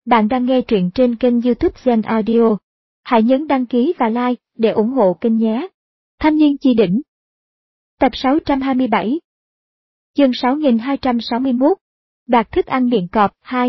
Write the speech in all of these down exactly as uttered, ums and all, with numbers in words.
Bạn đang nghe truyện trên kênh YouTube Zen Audio. Hãy nhấn đăng ký và like để ủng hộ kênh nhé. Thanh niên chi đỉnh. Tập sáu trăm hai mươi bảy. Chương sáu nghìn hai trăm sáu mươi mốt. Đoạt thức ăn miệng cọp hai.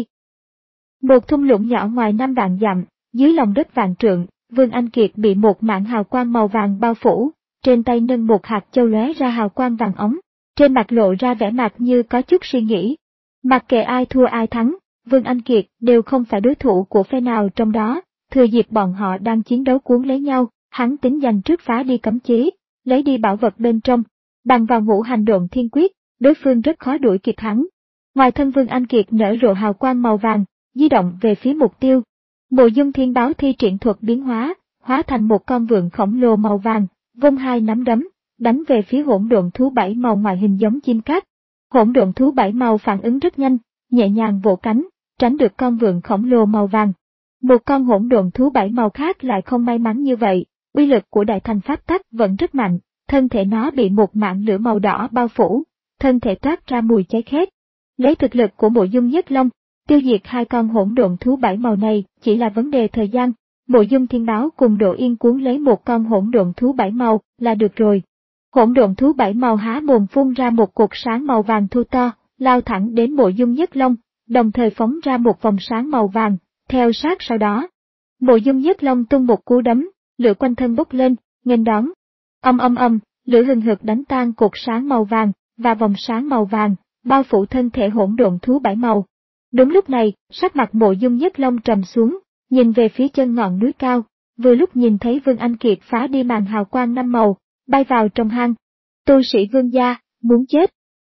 Một thung lũng nhỏ ngoài năm vạn dặm, dưới lòng đất vạn trượng, Vương Anh Kiệt bị một mảng hào quang màu vàng bao phủ, trên tay nâng một hạt châu lóe ra hào quang vàng óng, trên mặt lộ ra vẻ mặt như có chút suy nghĩ. Mặc kệ ai thua ai thắng, Vương Anh Kiệt đều không phải đối thủ của phe nào trong đó, thừa dịp bọn họ đang chiến đấu cuốn lấy nhau, hắn tính giành trước phá đi cấm chế, lấy đi bảo vật bên trong, bằng vào ngũ hành độn thiên quyết, đối phương rất khó đuổi kịp hắn. Ngoài thân Vương Anh Kiệt nở rộ hào quang màu vàng, di động về phía mục tiêu. Mộ Dung Thiên Báo thi triển thuật biến hóa, hóa thành một con vượn khổng lồ màu vàng, vung hai nắm đấm, đánh về phía hỗn độn thú bảy màu ngoài hình giống chim cát. Hỗn độn thú bảy màu phản ứng rất nhanh, nhẹ nhàng vỗ cánh, tránh được con vượn khổng lồ màu vàng. Một con hỗn độn thú bảy màu khác lại không may mắn như vậy, uy lực của đại thành pháp tắc vẫn rất mạnh, thân thể nó bị một mảng lửa màu đỏ bao phủ, thân thể toát ra mùi cháy khét. Lấy thực lực của Mộ Dung Nhất Long, tiêu diệt hai con hỗn độn thú bảy màu này chỉ là vấn đề thời gian. Mộ Dung Thiên Báo cùng Đỗ Yên cuốn lấy một con hỗn độn thú bảy màu là được rồi. Hỗn độn thú bảy màu há mồm phun ra một cột sáng màu vàng thô to, lao thẳng đến Mộ Dung Nhất Long, đồng thời phóng ra một vòng sáng màu vàng, theo sát sau đó. Mộ Dung Nhất Long tung một cú đấm, lửa quanh thân bốc lên, nghênh đón. Âm âm âm, lửa hừng hực đánh tan cột sáng màu vàng và vòng sáng màu vàng, bao phủ thân thể hỗn độn thú bảy màu. Đúng lúc này, sắc mặt Mộ Dung Nhất Long trầm xuống, nhìn về phía chân ngọn núi cao, vừa lúc nhìn thấy Vương Anh Kiệt phá đi màn hào quang năm màu, bay vào trong hang. Tu sĩ Vương gia, muốn chết.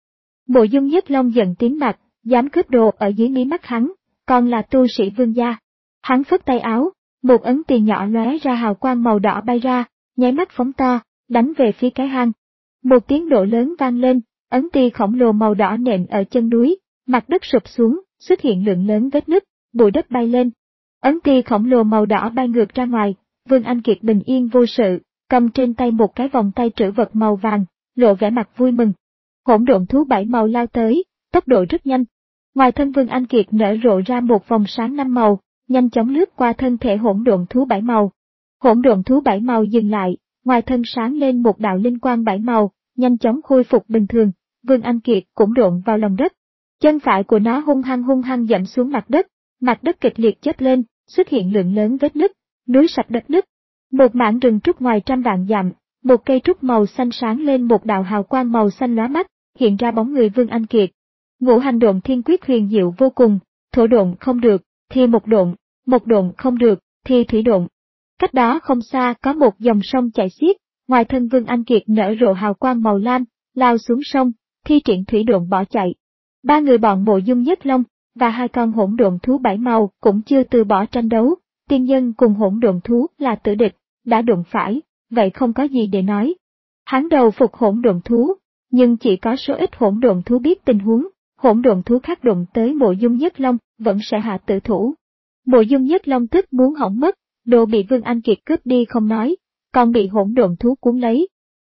Mộ Dung Nhất Long giận tím mặt, dám cướp đồ ở dưới mí mắt hắn, còn là tu sĩ Vương gia. Hắn phất tay áo, một ấn tiền nhỏ lóe ra hào quang màu đỏ bay ra, nháy mắt phóng to, đánh về phía cái hang. Một tiếng nổ lớn vang lên, ấn ti khổng lồ màu đỏ nện ở chân núi, mặt đất sụp xuống, xuất hiện lượng lớn vết nứt, bụi đất bay lên. Ấn ti khổng lồ màu đỏ bay ngược ra ngoài, Vương Anh Kiệt bình yên vô sự, cầm trên tay một cái vòng tay trữ vật màu vàng, lộ vẻ mặt vui mừng. Hỗn độn thú bảy màu lao tới, tốc độ rất nhanh. Ngoài thân Vương Anh Kiệt nở rộ ra một vòng sáng năm màu, nhanh chóng lướt qua thân thể hỗn độn thú bảy màu. Hỗn độn thú bảy màu dừng lại, ngoài thân sáng lên một đạo linh quang bảy màu, nhanh chóng khôi phục bình thường. Vương Anh Kiệt cũng độn vào lòng đất. Chân phải của nó hung hăng hung hăng dẫm xuống mặt đất, mặt đất kịch liệt chớp lên, xuất hiện lượng lớn vết nứt, núi sập đất nứt. Một mảng rừng trúc ngoài trăm vạn dặm, một cây trúc màu xanh sáng lên một đạo hào quang màu xanh lóa mắt, hiện ra bóng người Vương Anh Kiệt. Ngũ hành độn thiên quyết huyền diệu vô cùng, thổ độn không được, thì một độn, một độn không được, thì thủy độn. Cách đó không xa có một dòng sông chảy xiết, ngoài thân Vương Anh Kiệt nở rộ hào quang màu lam, lao xuống sông, thi triển thủy độn bỏ chạy. Ba người bọn Mộ Dung Nhất Long và hai con hỗn độn thú bảy màu cũng chưa từ bỏ tranh đấu, tiên nhân cùng hỗn độn thú là tử địch, đã đụng phải, vậy không có gì để nói. Hắn đầu phục hỗn độn thú, nhưng chỉ có số ít hỗn độn thú biết tình huống, hỗn độn thú khác đụng tới Mộ Dung Nhất Long vẫn sẽ hạ tử thủ. Mộ Dung Nhất Long tức muốn hỏng mất, đồ bị Vương Anh Kiệt cướp đi không nói, còn bị hỗn độn thú cuốn lấy.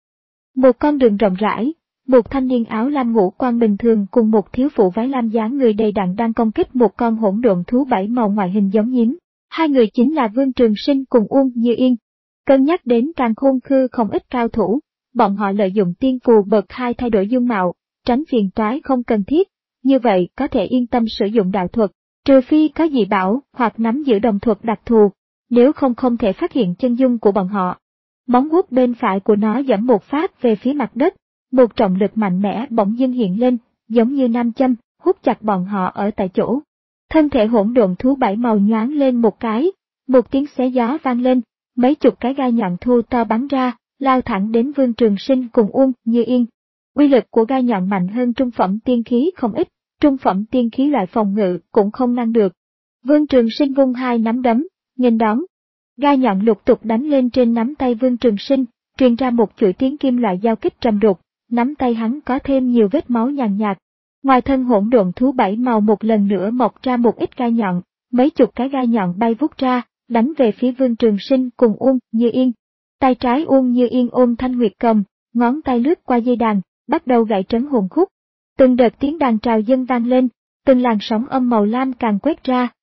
Một con đường rộng rãi, một thanh niên áo lam ngũ quan bình thường cùng một thiếu phụ váy lam dáng người đầy đặn đang công kích một con hỗn độn thú bảy màu ngoại hình giống nhím. Hai người chính là Vương Trường Sinh cùng Uông Như Yên. Cân nhắc đến Càn Khôn Khư không ít cao thủ, bọn họ lợi dụng tiên phù bậc hai thay đổi dung mạo, tránh phiền toái không cần thiết, như vậy có thể yên tâm sử dụng đạo thuật, trừ phi có dị bảo hoặc nắm giữ đồng thuật đặc thù, nếu không không thể phát hiện chân dung của bọn họ. Móng vuốt bên phải của nó giẫm một phát về phía mặt đất, một trọng lực mạnh mẽ bỗng dưng hiện lên, giống như nam châm, hút chặt bọn họ ở tại chỗ. Thân thể hỗn độn thú bảy màu nhoáng lên một cái, một tiếng xé gió vang lên, mấy chục cái gai nhọn thô to bắn ra, lao thẳng đến Vương Trường Sinh cùng Uông Như Yên. Uy lực của gai nhọn mạnh hơn trung phẩm tiên khí không ít, trung phẩm tiên khí loại phòng ngự cũng không ngăn được. Vương Trường Sinh vung hai nắm đấm, nghênh đón. Gai nhọn lục tục đánh lên trên nắm tay Vương Trường Sinh, truyền ra một chuỗi tiếng kim loại giao kích trầm đục, nắm tay hắn có thêm nhiều vết máu nhàn nhạt. Ngoài thân hỗn độn thú bảy màu một lần nữa mọc ra một ít gai nhọn, mấy chục cái gai nhọn bay vút ra, đánh về phía Vương Trường Sinh cùng Uông Như Yên. Tay trái Uông Như Yên ôm thanh nguyệt cầm, ngón tay lướt qua dây đàn, bắt đầu gảy trấn hồn khúc. Từng đợt tiếng đàn trào dâng vang lên, từng làn sóng âm màu lam càng quét ra,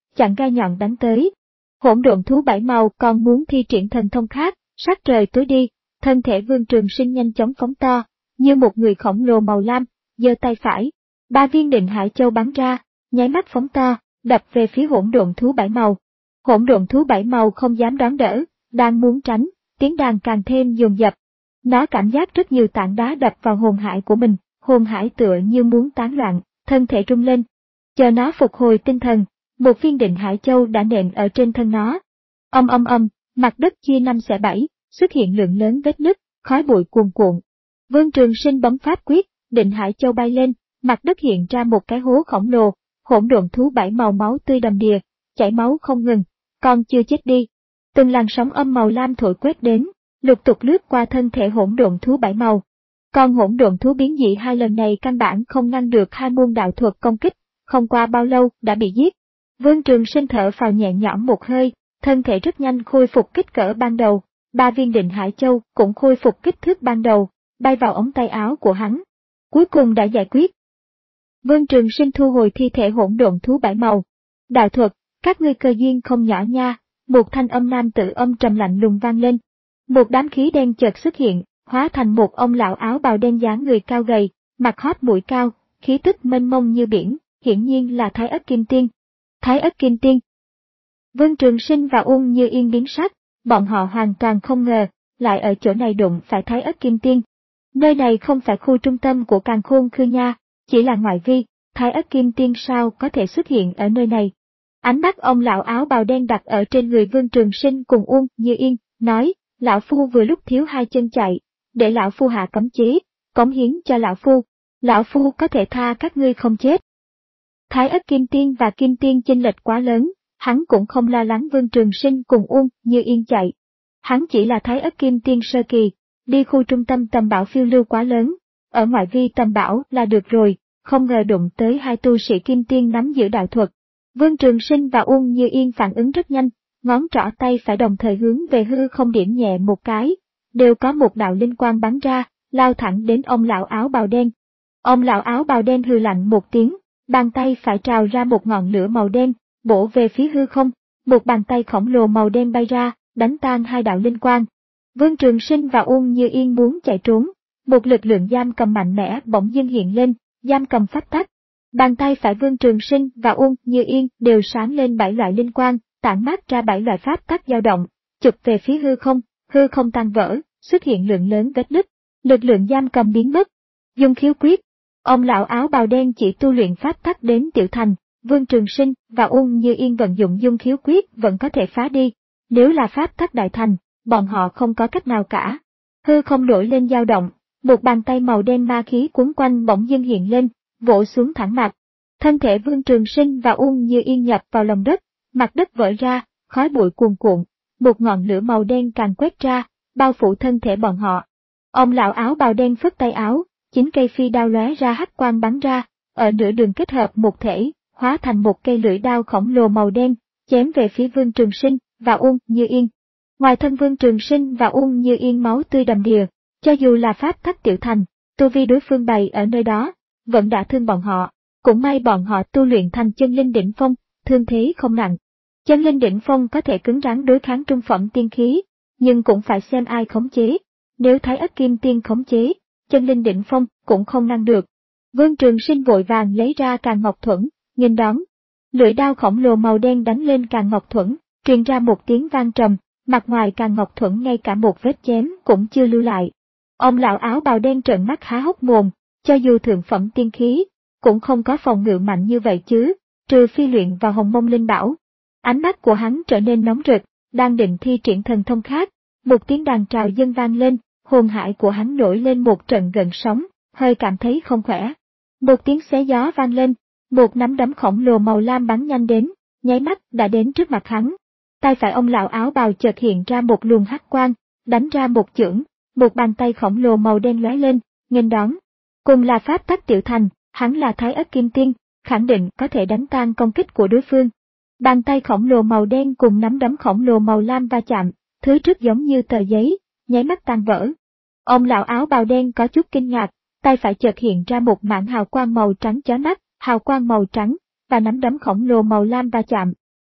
chặn gai nhọn đánh tới. Hỗn độn thú bảy màu còn muốn thi triển thần thông khác, sắc trời tối đi, thân thể Vương Trường Sinh nhanh chóng phóng to, như một người khổng lồ màu lam, giơ tay phải, ba viên Định Hải Châu bắn ra, nháy mắt phóng to, đập về phía hỗn độn thú bảy màu. Hỗn độn thú bảy màu không dám đón đỡ, đang muốn tránh, tiếng đàn càng thêm dồn dập. Nó cảm giác rất nhiều tảng đá đập vào hồn hải của mình, hồn hải tựa như muốn tán loạn, thân thể rung lên. Chờ nó phục hồi tinh thần, một viên Định Hải Châu đã nện ở trên thân nó. Âm âm âm, mặt đất chia năm xẻ bảy, xuất hiện lượng lớn vết nứt, khói bụi cuồn cuộn. Vương Trường Sinh bấm pháp quyết, Định Hải Châu bay lên, mặt đất hiện ra một cái hố khổng lồ, hỗn độn thú bảy màu máu tươi đầm đìa, chảy máu không ngừng, còn chưa chết đi. Từng làn sóng âm màu lam thổi quét đến, lục tục lướt qua thân thể hỗn độn thú bảy màu. Còn hỗn độn thú biến dị hai lần này căn bản không ngăn được hai môn đạo thuật công kích, không qua bao lâu đã bị giết. Vương Trường Sinh thở phào nhẹ nhõm một hơi, thân thể rất nhanh khôi phục kích cỡ ban đầu, ba viên Định Hải Châu cũng khôi phục kích thước ban đầu, bay vào ống tay áo của hắn. Cuối cùng đã giải quyết. Vương Trường Sinh thu hồi thi thể hỗn độn thú bảy màu. Đạo thuật, các ngươi cơ duyên không nhỏ nha, một thanh âm nam tử âm trầm lạnh lùng vang lên. Một đám khí đen chợt xuất hiện, hóa thành một ông lão áo bào đen dáng người cao gầy, mặt hót mũi cao, khí tức mênh mông như biển, hiển nhiên là Thái Ất Kim Tiên. Thái Ất Kim Tiên. Vương Trường Sinh và Uông Như Yên biến sắc, bọn họ hoàn toàn không ngờ, lại ở chỗ này đụng phải Thái Ất Kim Tiên. Nơi này không phải khu trung tâm của Càn Khôn Khư nha, chỉ là ngoại vi, Thái Ất Kim Tiên sao có thể xuất hiện ở nơi này. Ánh mắt ông lão áo bào đen đặt ở trên người Vương Trường Sinh cùng Uông Như Yên, nói, lão phu vừa lúc thiếu hai chân chạy, để lão phu hạ cấm chế, cống hiến cho lão phu, lão phu có thể tha các ngươi không chết. Thái Ất Kim Tiên và Kim Tiên chênh lệch quá lớn, hắn cũng không lo lắng Vương Trường Sinh cùng Uông Như Yên chạy. Hắn chỉ là Thái Ất Kim Tiên sơ kỳ, đi khu trung tâm tầm bảo phiêu lưu quá lớn, ở ngoại vi tầm bảo là được rồi, không ngờ đụng tới hai tu sĩ Kim Tiên nắm giữ đạo thuật. Vương Trường Sinh và Uông Như Yên phản ứng rất nhanh, ngón trỏ tay phải đồng thời hướng về hư không điểm nhẹ một cái, đều có một đạo linh quang bắn ra, lao thẳng đến ông lão áo bào đen. Ông lão áo bào đen hừ lạnh một tiếng, bàn tay phải trào ra một ngọn lửa màu đen, bổ về phía hư không, một bàn tay khổng lồ màu đen bay ra, đánh tan hai đạo linh quang. Vương Trường Sinh và Uông Như Yên muốn chạy trốn, một lực lượng giam cầm mạnh mẽ bỗng dưng hiện lên, giam cầm pháp tắc. Bàn tay phải Vương Trường Sinh và Uông Như Yên đều sáng lên bảy loại linh quang, tản mát ra bảy loại pháp tắc dao động, chụp về phía hư không, hư không tan vỡ, xuất hiện lượng lớn vết nứt, lực lượng giam cầm biến mất. Dung khiếu quyết, ông lão áo bào đen chỉ tu luyện pháp tắc đến tiểu thành, Vương Trường Sinh và Uông Như Yên vận dụng dung khiếu quyết vẫn có thể phá đi, nếu là pháp tắc đại thành, bọn họ không có cách nào cả. Hư không nổi lên dao động, một bàn tay màu đen ma khí cuốn quanh bỗng dưng hiện lên, vỗ xuống thẳng mặt. Thân thể Vương Trường Sinh và Uông Như Yên nhập vào lòng đất, mặt đất vỡ ra, khói bụi cuồn cuộn, một ngọn lửa màu đen càng quét ra, bao phủ thân thể bọn họ. Ông lão áo bào đen phất tay áo, chín cây phi đao lóe ra hắc quang bắn ra, ở nửa đường kết hợp một thể, hóa thành một cây lưỡi đao khổng lồ màu đen, chém về phía Vương Trường Sinh và Uông Như Yên. Ngoài thân Vương Trường Sinh và Uông Như Yên máu tươi đầm đìa, cho dù là pháp tắc tiểu thành, tu vi đối phương bày ở nơi đó, vẫn đã thương bọn họ. Cũng may bọn họ tu luyện thành chân linh đỉnh phong, thương thế không nặng. Chân linh đỉnh phong có thể cứng rắn đối kháng trung phẩm tiên khí, nhưng cũng phải xem ai khống chế. Nếu Thái Ất Kim Tiên khống chế, chân linh đỉnh phong cũng không ngăn được. Vương Trường Sinh vội vàng lấy ra Càn Ngọc Thuẫn, nghênh đón. Lưỡi đao khổng lồ màu đen đánh lên Càn Ngọc Thuẫn, truyền ra một tiếng vang trầm, mặt ngoài Càn Ngọc Thuẫn ngay cả một vết chém cũng chưa lưu lại. Ông lão áo bào đen trợn mắt há hốc mồm, cho dù thượng phẩm tiên khí, cũng không có phòng ngự mạnh như vậy chứ, trừ phi luyện vào Hồng Mông Linh Bảo. Ánh mắt của hắn trở nên nóng rực, đang định thi triển thần thông khác, một tiếng đàn trào dâng vang lên, hồn hải của hắn nổi lên một trận gợn sóng, hơi cảm thấy không khỏe. Một tiếng xé gió vang lên, một nắm đấm khổng lồ màu lam bắn nhanh đến, nháy mắt đã đến trước mặt hắn. Tay phải ông lão áo bào chợt hiện ra một luồng hắc quang, đánh ra một chưởng, một bàn tay khổng lồ màu đen lóe lên, nghênh đón. Cùng là pháp tắc tiểu thành, hắn là Thái Ất Kim Tiên, khẳng định có thể đánh tan công kích của đối phương. Bàn tay khổng lồ màu đen cùng nắm đấm khổng lồ màu lam va chạm, thứ trước giống như tờ giấy, nháy mắt tan vỡ. Ông lão áo bào đen có chút kinh ngạc, tay phải chợt hiện ra một mảng hào quang màu trắng chói mắt, hào quang màu trắng và nắm đấm khổng lồ màu lam va chạm,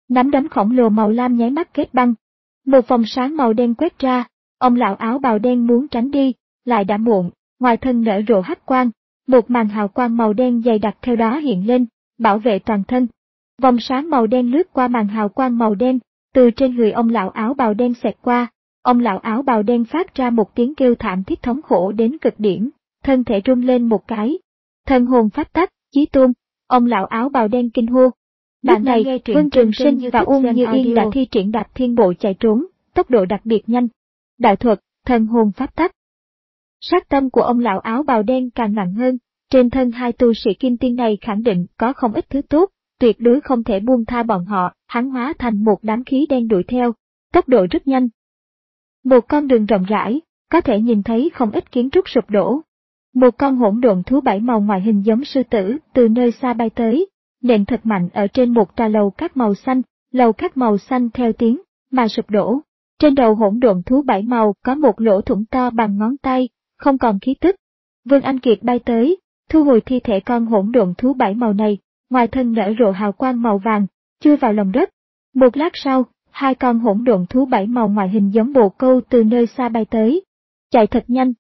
Nắm đấm khổng lồ màu lam nháy mắt kết băng. Một vòng sáng màu đen quét ra, ông lão áo bào đen muốn tránh đi, lại đã muộn, ngoài thân nở rộ hắc quang, một màn hào quang màu đen dày đặc theo đó hiện lên, bảo vệ toàn thân. Vòng sáng màu đen lướt qua màn hào quang màu đen, từ trên người ông lão áo bào đen xẹt qua, ông lão áo bào đen phát ra một tiếng kêu thảm thiết thống khổ đến cực điểm, thân thể rung lên một cái. Thần hồn phát tắc, chí tôn, ông lão áo bào đen kinh hô. Lúc này, Vương Trường Sinh và Uông Như Yên đã thi triển Đạp Thiên Bộ chạy trốn, tốc độ đặc biệt nhanh. Đạo thuật, thần hồn pháp tắc. Sát tâm của ông lão áo bào đen càng nặng hơn, trên thân hai tu sĩ kim tiên này khẳng định có không ít thứ tốt, tuyệt đối không thể buông tha bọn họ, hắn hóa thành một đám khí đen đuổi theo, tốc độ rất nhanh. Một con đường rộng rãi, có thể nhìn thấy không ít kiến trúc sụp đổ. Một con hỗn độn thú bảy màu ngoại hình giống sư tử từ nơi xa bay tới, nện thật mạnh ở trên một tòa lầu các màu xanh, lầu các màu xanh theo tiếng mà sụp đổ. Trên đầu hỗn độn thú bảy màu có một lỗ thủng to bằng ngón tay, không còn khí tức. Vương Anh Kiệt bay tới, thu hồi thi thể con hỗn độn thú bảy màu này, ngoài thân nở rộ hào quang màu vàng, chui vào lòng đất. Một lát sau, hai con hỗn độn thú bảy màu ngoại hình giống bồ câu từ nơi xa bay tới. Chạy thật nhanh.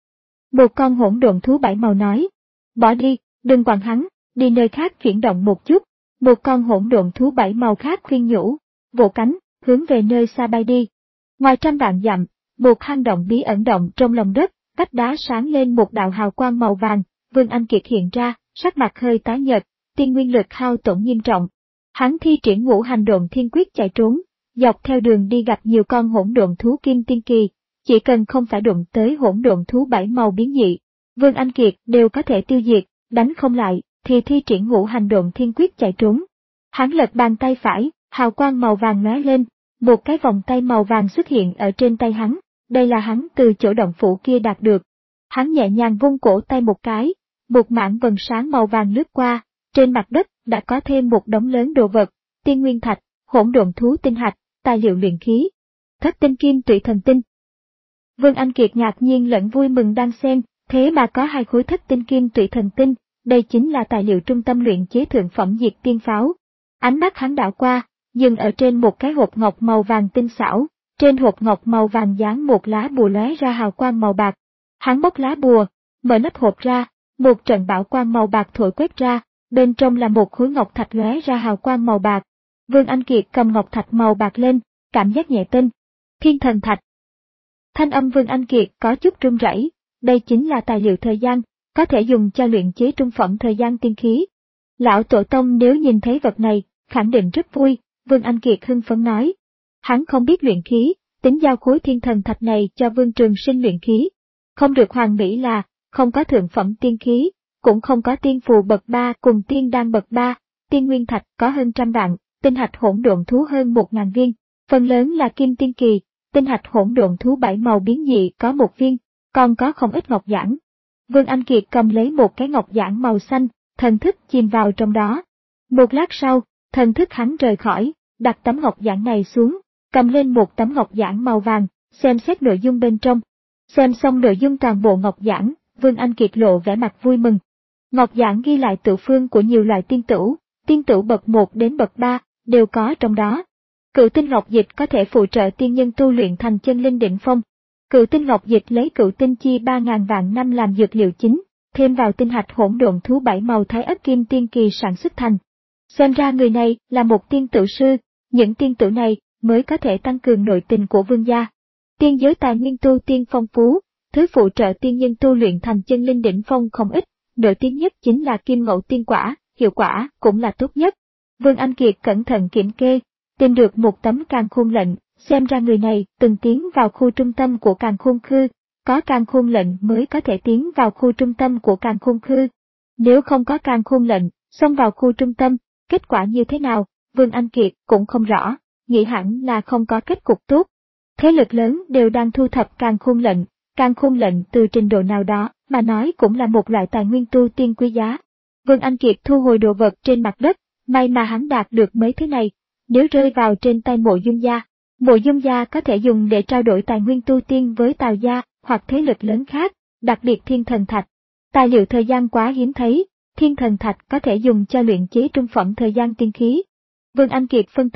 Một con hỗn độn thú bảy màu nói, bỏ đi, đừng quản hắn, đi nơi khác chuyển động một chút. Một con hỗn độn thú bảy màu khác khuyên nhủ, vỗ cánh, hướng về nơi xa bay đi. Ngoài trăm vạn dặm, một hang động bí ẩn động trong lòng đất, vách đá sáng lên một đạo hào quang màu vàng, Vương Anh Kiệt hiện ra, sắc mặt hơi tái nhợt, tiên nguyên lực hao tổn nghiêm trọng. Hắn thi triển ngũ hành độn thiên quyết chạy trốn, dọc theo đường đi gặp nhiều con hỗn độn thú kim tiên kỳ, chỉ cần không phải đụng tới hỗn độn thú bảy màu biến dị, Vương Anh Kiệt đều có thể tiêu diệt, đánh không lại thì thi triển ngũ hành độn thiên quyết chạy trốn. Hắn lật bàn tay phải, hào quang màu vàng lóe lên, một cái vòng tay màu vàng xuất hiện ở trên tay hắn, đây là hắn từ chỗ động phủ kia đạt được. Hắn nhẹ nhàng vung cổ tay một cái, một mảng vầng sáng màu vàng lướt qua, trên mặt đất đã có thêm một đống lớn đồ vật, tiên nguyên thạch, hỗn độn thú tinh hạch, tài liệu luyện khí, thất tinh kim tụy thần tinh. Vương Anh Kiệt ngạc nhiên lẫn vui mừng đang xem, thế mà có hai khối thất tinh kim tụy thần tinh, đây chính là tài liệu trung tâm luyện chế thượng phẩm diệt tiên pháo. Ánh mắt hắn đảo qua, dừng ở trên một cái hộp ngọc màu vàng tinh xảo, trên hộp ngọc màu vàng dán một lá bùa lóe ra hào quang màu bạc. Hắn bóc lá bùa, mở nắp hộp ra, một trận bão quang màu bạc thổi quét ra, bên trong là một khối ngọc thạch lóe ra hào quang màu bạc. Vương Anh Kiệt cầm ngọc thạch màu bạc lên, cảm giác nhẹ tinh. Thiên thần thạch. Thanh âm Vương Anh Kiệt có chút run rẩy, đây chính là tài liệu thời gian, có thể dùng cho luyện chế trung phẩm thời gian tiên khí. Lão tổ tông nếu nhìn thấy vật này, khẳng định rất vui, Vương Anh Kiệt hưng phấn nói. Hắn không biết luyện khí, tính giao khối thiên thần thạch này cho Vương Trường Sinh luyện khí. Không được hoàn mỹ là, không có thượng phẩm tiên khí, cũng không có tiên phù bậc ba cùng tiên đan bậc ba, tiên nguyên thạch có hơn trăm vạn, tinh hạch hỗn độn thú hơn một ngàn viên, phần lớn là kim tiên kỳ, tinh hạch hỗn độn thú bảy màu biến dị có một viên, còn có không ít ngọc giản. Vương Anh Kiệt cầm lấy một cái ngọc giản màu xanh, thần thức chìm vào trong đó. Một lát sau, thần thức hắn rời khỏi, đặt tấm ngọc giản này xuống, cầm lên một tấm ngọc giản màu vàng, xem xét nội dung bên trong. Xem xong nội dung toàn bộ ngọc giản, Vương Anh Kiệt lộ vẻ mặt vui mừng. Ngọc giản ghi lại tự phương của nhiều loại tiên tửu, tiên tửu bậc một đến bậc ba, đều có trong đó. Cựu tinh ngọc dịch có thể phụ trợ tiên nhân tu luyện thành chân linh đỉnh phong. Cựu tinh ngọc dịch lấy cựu tinh chi ba ngàn vạn năm làm dược liệu chính, thêm vào tinh hạch hỗn độn thú bảy màu thái ất kim tiên kỳ sản xuất thành. Xem ra người này là một tiên tửu sư, những tiên tửu này mới có thể tăng cường nội tình của vương gia. Tiên giới tài nguyên tu tiên phong phú, thứ phụ trợ tiên nhân tu luyện thành chân linh đỉnh phong không ít, nổi tiếng nhất chính là kim ngẫu tiên quả, hiệu quả cũng là tốt nhất. Vương Anh Kiệt cẩn thận kiểm kê, tìm được một tấm càn khôn lệnh, xem ra người này từng tiến vào khu trung tâm của càn khôn khư, có càn khôn lệnh mới có thể tiến vào khu trung tâm của càn khôn khư. Nếu không có càn khôn lệnh, xông vào khu trung tâm, kết quả như thế nào, Vương Anh Kiệt cũng không rõ, nghĩ hẳn là không có kết cục tốt. Thế lực lớn đều đang thu thập càn khôn lệnh, càn khôn lệnh từ trình độ nào đó mà nói cũng là một loại tài nguyên tu tiên quý giá. Vương Anh Kiệt thu hồi đồ vật trên mặt đất, may mà hắn đạt được mấy thứ này, nếu rơi vào trên tay Mộ Dung gia, Mộ Dung gia có thể dùng để trao đổi tài nguyên tu tiên với Tào gia hoặc thế lực lớn khác, đặc biệt thiên thần thạch. Tài liệu thời gian quá hiếm thấy, thiên thần thạch có thể dùng cho luyện chế trung phẩm thời gian tiên khí. Vương Anh Kiệt phân tích,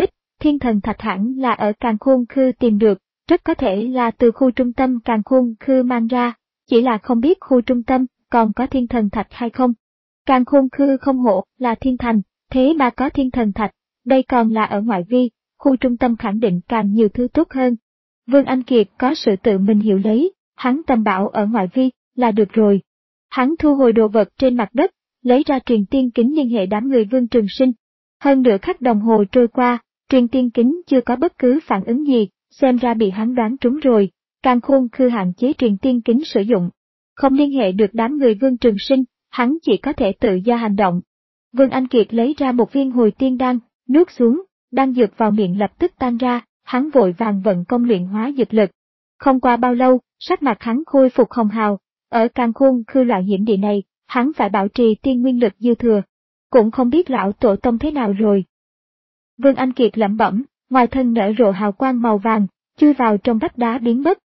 thiên thần thạch hẳn là ở Càn Khôn Khư tìm được, rất có thể là từ khu trung tâm Càn Khôn Khư mang ra, chỉ là không biết khu trung tâm còn có thiên thần thạch hay không. Càn Khôn Khư không hộ là thiên thành, thế mà có thiên thần thạch, đây còn là ở ngoại vi, khu trung tâm khẳng định càng nhiều thứ tốt hơn. Vương Anh Kiệt có sự tự mình hiểu lấy, hắn tầm bảo ở ngoại vi là được rồi. Hắn thu hồi đồ vật trên mặt đất, lấy ra truyền tiên kính liên hệ đám người Vương Trường Sinh. Hơn nửa khắc đồng hồ trôi qua, truyền tiên kính chưa có bất cứ phản ứng gì, xem ra bị hắn đoán trúng rồi. Càn Khôn Khư hạn chế truyền tiên kính sử dụng, không liên hệ được đám người Vương Trường Sinh, hắn chỉ có thể tự do hành động. Vương Anh Kiệt lấy ra một viên hồi tiên đan, nuốt xuống, đan dược vào miệng lập tức tan ra, hắn vội vàng vận công luyện hóa dược lực. Không qua bao lâu, sắc mặt hắn khôi phục hồng hào, ở Càn Khôn Khư loại hiểm địa này, hắn phải bảo trì tiên nguyên lực dư thừa. Cũng không biết lão tổ tông thế nào rồi. Vương Anh Kiệt lẩm bẩm, ngoài thân nở rộ hào quang màu vàng, chui vào trong vách đá biến mất.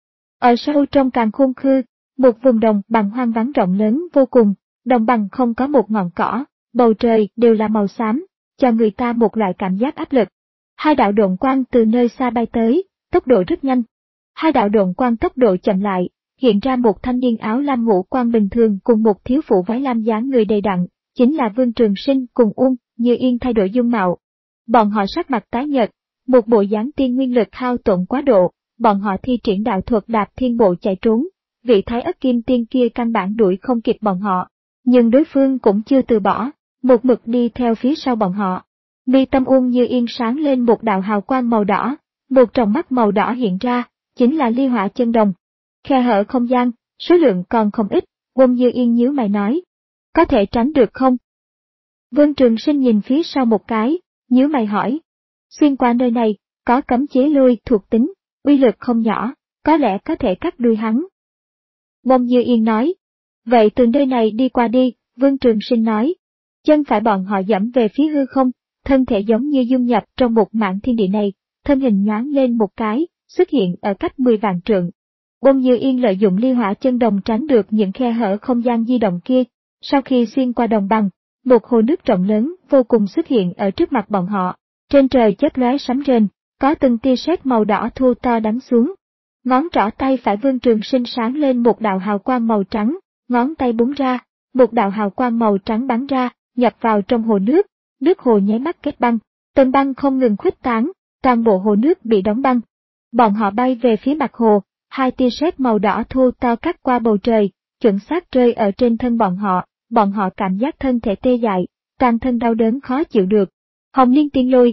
Ở sâu trong Càn Khôn Khư, một vùng đồng bằng hoang vắng rộng lớn vô cùng, đồng bằng không có một ngọn cỏ, bầu trời đều là màu xám, cho người ta một loại cảm giác áp lực. Hai đạo độn quang từ nơi xa bay tới, tốc độ rất nhanh. Hai đạo độn quang tốc độ chậm lại, hiện ra một thanh niên áo lam ngũ quan bình thường cùng một thiếu phụ váy lam dáng người đầy đặn, chính là Vương Trường Sinh cùng Uông Như Yên thay đổi dung mạo. Bọn họ sắc mặt tái nhợt, một bộ dáng tiên nguyên lực hao tổn quá độ, bọn họ thi triển đạo thuật đạp thiên bộ chạy trốn, vị Thái Ất Kim Tiên kia căn bản đuổi không kịp bọn họ, nhưng đối phương cũng chưa từ bỏ, một mực đi theo phía sau bọn họ. Mi tâm Uông Như Yên sáng lên một đạo hào quang màu đỏ, một tròng mắt màu đỏ hiện ra, chính là ly hỏa chân đồng. Khe hở không gian, số lượng còn không ít, Uông Như Yên nhíu mày nói, có thể tránh được không? Vương Trường Sinh nhìn phía sau một cái, nhíu mày hỏi, xuyên qua nơi này, có cấm chế lôi thuộc tính, uy lực không nhỏ, có lẽ có thể cắt đuôi hắn. Uông Như Yên nói, vậy từ nơi này đi qua đi, Vương Trường Sinh nói, chân phải bọn họ dẫm về phía hư không, thân thể giống như dung nhập trong một mảng thiên địa này, thân hình nhoáng lên một cái, xuất hiện ở cách mười vạn trượng. Uông Như Yên lợi dụng ly hỏa chân đồng tránh được những khe hở không gian di động kia, sau khi xuyên qua đồng bằng, một hồ nước rộng lớn vô cùng xuất hiện ở trước mặt bọn họ, trên trời chớp lóe sấm rền, có từng tia sét màu đỏ thô to đánh xuống. Ngón trỏ tay phải Vương Trường Sinh sáng lên một đạo hào quang màu trắng, ngón tay búng ra, một đạo hào quang màu trắng bắn ra, nhập vào trong hồ nước, nước hồ nháy mắt kết băng, tầng băng không ngừng khuếch tán, toàn bộ hồ nước bị đóng băng. Bọn họ bay về phía mặt hồ, hai tia sét màu đỏ thô to cắt qua bầu trời, chuẩn xác rơi ở trên thân bọn họ, bọn họ cảm giác thân thể tê dại, toàn thân đau đớn khó chịu được. Hồng Liên Tiên Lôi.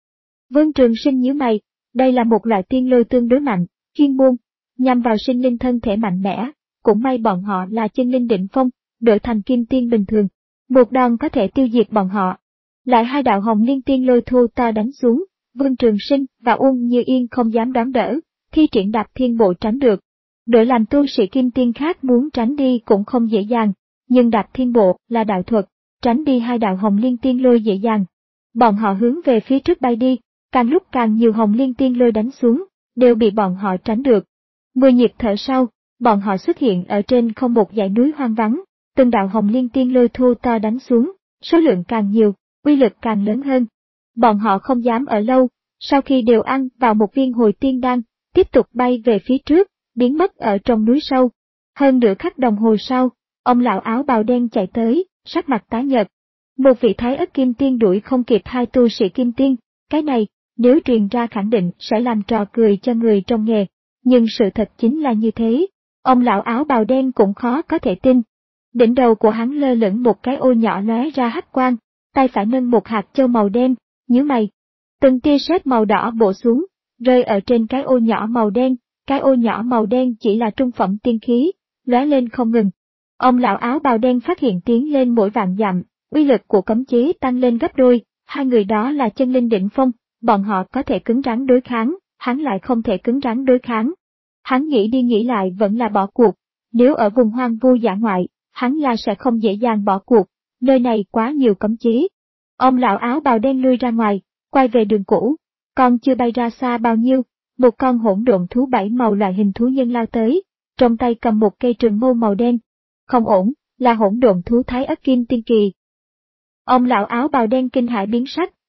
Vương Trường Sinh nhíu mày, đây là một loại tiên lôi tương đối mạnh, chuyên môn nhằm vào sinh linh thân thể mạnh mẽ, cũng may bọn họ là chân linh đỉnh phong, đổi thành kim tiên bình thường, một đòn có thể tiêu diệt bọn họ. Lại hai đạo Hồng Liên Tiên Lôi thô to đánh xuống, Vương Trường Sinh và Uông Như Yên không dám đón đỡ, thi triển đạp thiên bộ tránh được. Đổi làm tu sĩ kim tiên khác muốn tránh đi cũng không dễ dàng, nhưng đạp thiên bộ là đạo thuật, tránh đi hai đạo Hồng Liên Tiên Lôi dễ dàng. Bọn họ hướng về phía trước bay đi, càng lúc càng nhiều Hồng Liên Tiên Lôi đánh xuống, đều bị bọn họ tránh được. Mười nhịp thở sau, bọn họ xuất hiện ở trên không một dãy núi hoang vắng, từng đạo Hồng Liên Tiên Lôi thô to đánh xuống, số lượng càng nhiều, uy lực càng lớn hơn. Bọn họ không dám ở lâu, sau khi đều ăn vào một viên hồi tiên đan, tiếp tục bay về phía trước, biến mất ở trong núi sâu. Hơn nửa khắc đồng hồ sau, ông lão áo bào đen chạy tới, sắc mặt tái nhợt. Một vị Thái Ất Kim Tiên đuổi không kịp hai tu sĩ Kim Tiên, cái này, nếu truyền ra khẳng định sẽ làm trò cười cho người trong nghề, nhưng sự thật chính là như thế, ông lão áo bào đen cũng khó có thể tin. Đỉnh đầu của hắn lơ lửng một cái ô nhỏ lóe ra hắc quang, tay phải nâng một hạt châu màu đen, nhíu mày. Từng tia sét màu đỏ bổ xuống, rơi ở trên cái ô nhỏ màu đen, cái ô nhỏ màu đen chỉ là trung phẩm tiên khí, lóe lên không ngừng. Ông lão áo bào đen phát hiện tiến lên mỗi vạn dặm, uy lực của cấm chế tăng lên gấp đôi, hai người đó là chân linh đỉnh phong, bọn họ có thể cứng rắn đối kháng, hắn lại không thể cứng rắn đối kháng. Hắn nghĩ đi nghĩ lại vẫn là bỏ cuộc, nếu ở vùng hoang vu dã ngoại, hắn là sẽ không dễ dàng bỏ cuộc, nơi này quá nhiều cấm chế. Ông lão áo bào đen lui ra ngoài, quay về đường cũ, còn chưa bay ra xa bao nhiêu, một con hỗn độn thú bảy màu loại hình thú nhân lao tới, trong tay cầm một cây trường mâu màu đen. Không ổn, là hỗn độn thú Thái Ất Kim Tiên Kỳ. Ông lão áo bào đen kinh hãi biến sắc,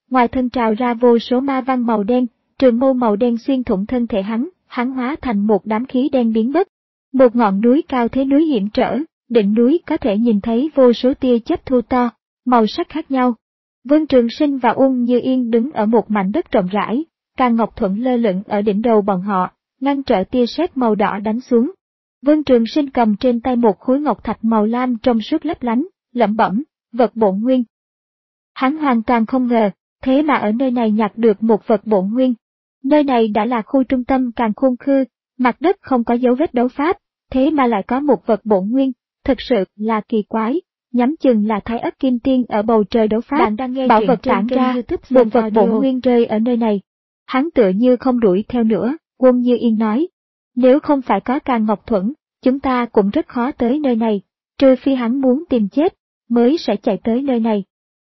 ngoài thân trào ra vô số ma văn màu đen, trường mâu màu đen xuyên thủng thân thể hắn, hắn hóa thành một đám khí đen biến mất. Một ngọn núi cao thế núi hiểm trở, đỉnh núi có thể nhìn thấy vô số tia chớp thu to, màu sắc khác nhau. Vương Trường Sinh và Uông Như Yên đứng ở một mảnh đất rộng rãi, Càn Ngọc Thuẫn lơ lửng ở đỉnh đầu bọn họ, ngăn trở tia sét màu đỏ đánh xuống. Vương Trường Sinh cầm trên tay một khối ngọc thạch màu lam trong suốt lấp lánh, lẩm bẩm, vật bổn nguyên. Hắn hoàn toàn không ngờ, thế mà ở nơi này nhặt được một vật bổn nguyên. Nơi này đã là khu trung tâm Càn Khôn Khư, mặt đất không có dấu vết đấu pháp, thế mà lại có một vật bổn nguyên, thực sự là kỳ quái. Nhắm chừng là Thái Ất Kim Tiên ở bầu trời đấu pháp. Bạn đang nghe bảo vật tản ra, một vật bổn nguyên rơi ở nơi này. Hắn tựa như không đuổi theo nữa, Uông Như Yên nói. Nếu không phải có Càn Ngọc Thuẫn, chúng ta cũng rất khó tới nơi này, trừ phi hắn muốn tìm chết, mới sẽ chạy tới nơi này.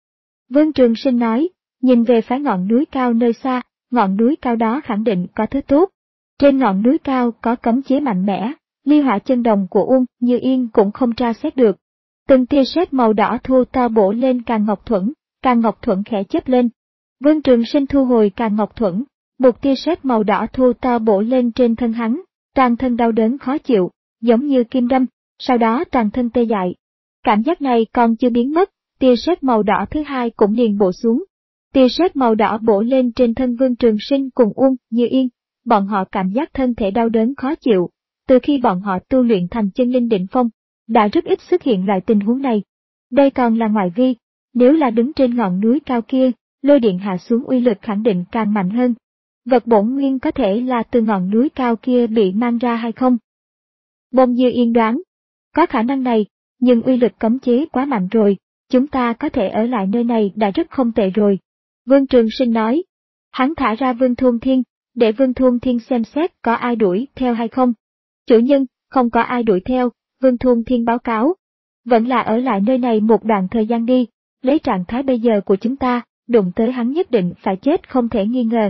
Vương Trường Sinh nói, nhìn về phía ngọn núi cao nơi xa, ngọn núi cao đó khẳng định có thứ tốt. Trên ngọn núi cao có cấm chế mạnh mẽ, ly hỏa chân đồng của Uông Như Yên cũng không tra xét được. Từng tia sét màu đỏ thu to bổ lên Càn Ngọc Thuẫn, Càn Ngọc Thuẫn khẽ chớp lên. Vương Trường Sinh thu hồi Càn Ngọc Thuẫn, một tia sét màu đỏ thu to bổ lên trên thân hắn, toàn thân đau đớn khó chịu, giống như kim đâm, sau đó toàn thân tê dại. Cảm giác này còn chưa biến mất, tia sét màu đỏ thứ hai cũng liền bổ xuống. Tia sét màu đỏ bổ lên trên thân Vương Trường Sinh cùng Uông Như Yên, bọn họ cảm giác thân thể đau đớn khó chịu. Từ khi bọn họ tu luyện thành chân linh đỉnh phong, đã rất ít xuất hiện loại tình huống này. Đây còn là ngoại vi, nếu là đứng trên ngọn núi cao kia, lôi điện hạ xuống uy lực khẳng định càng mạnh hơn. Vật bổn nguyên có thể là từ ngọn núi cao kia bị mang ra hay không? Bông Như Yên đoán, có khả năng này, nhưng uy lực cấm chế quá mạnh rồi, chúng ta có thể ở lại nơi này đã rất không tệ rồi. Vương Trường Sinh nói, hắn thả ra Vương Thuôn Thiên, để Vương Thuôn Thiên xem xét có ai đuổi theo hay không. Chủ nhân, không có ai đuổi theo, Vương Thuôn Thiên báo cáo. Vẫn là ở lại nơi này một đoạn thời gian đi, lấy trạng thái bây giờ của chúng ta, đụng tới hắn nhất định phải chết không thể nghi ngờ.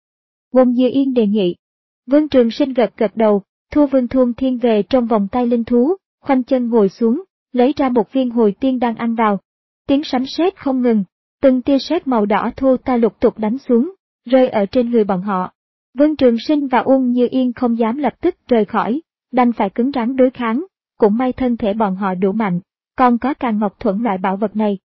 Bông Như Yên đề nghị. Vương Trường Sinh gật gật đầu, thu Vương Thuôn Thiên về trong vòng tay linh thú, khoanh chân ngồi xuống, lấy ra một viên hồi tiên đang ăn vào. Tiếng sấm sét không ngừng, từng tia sét màu đỏ thô ta lục tục đánh xuống, rơi ở trên người bọn họ. Vương Trường Sinh và Uông Như Yên không dám lập tức rời khỏi, đành phải cứng rắn đối kháng, cũng may thân thể bọn họ đủ mạnh, còn có Càn Ngọc Thuẫn loại bảo vật này.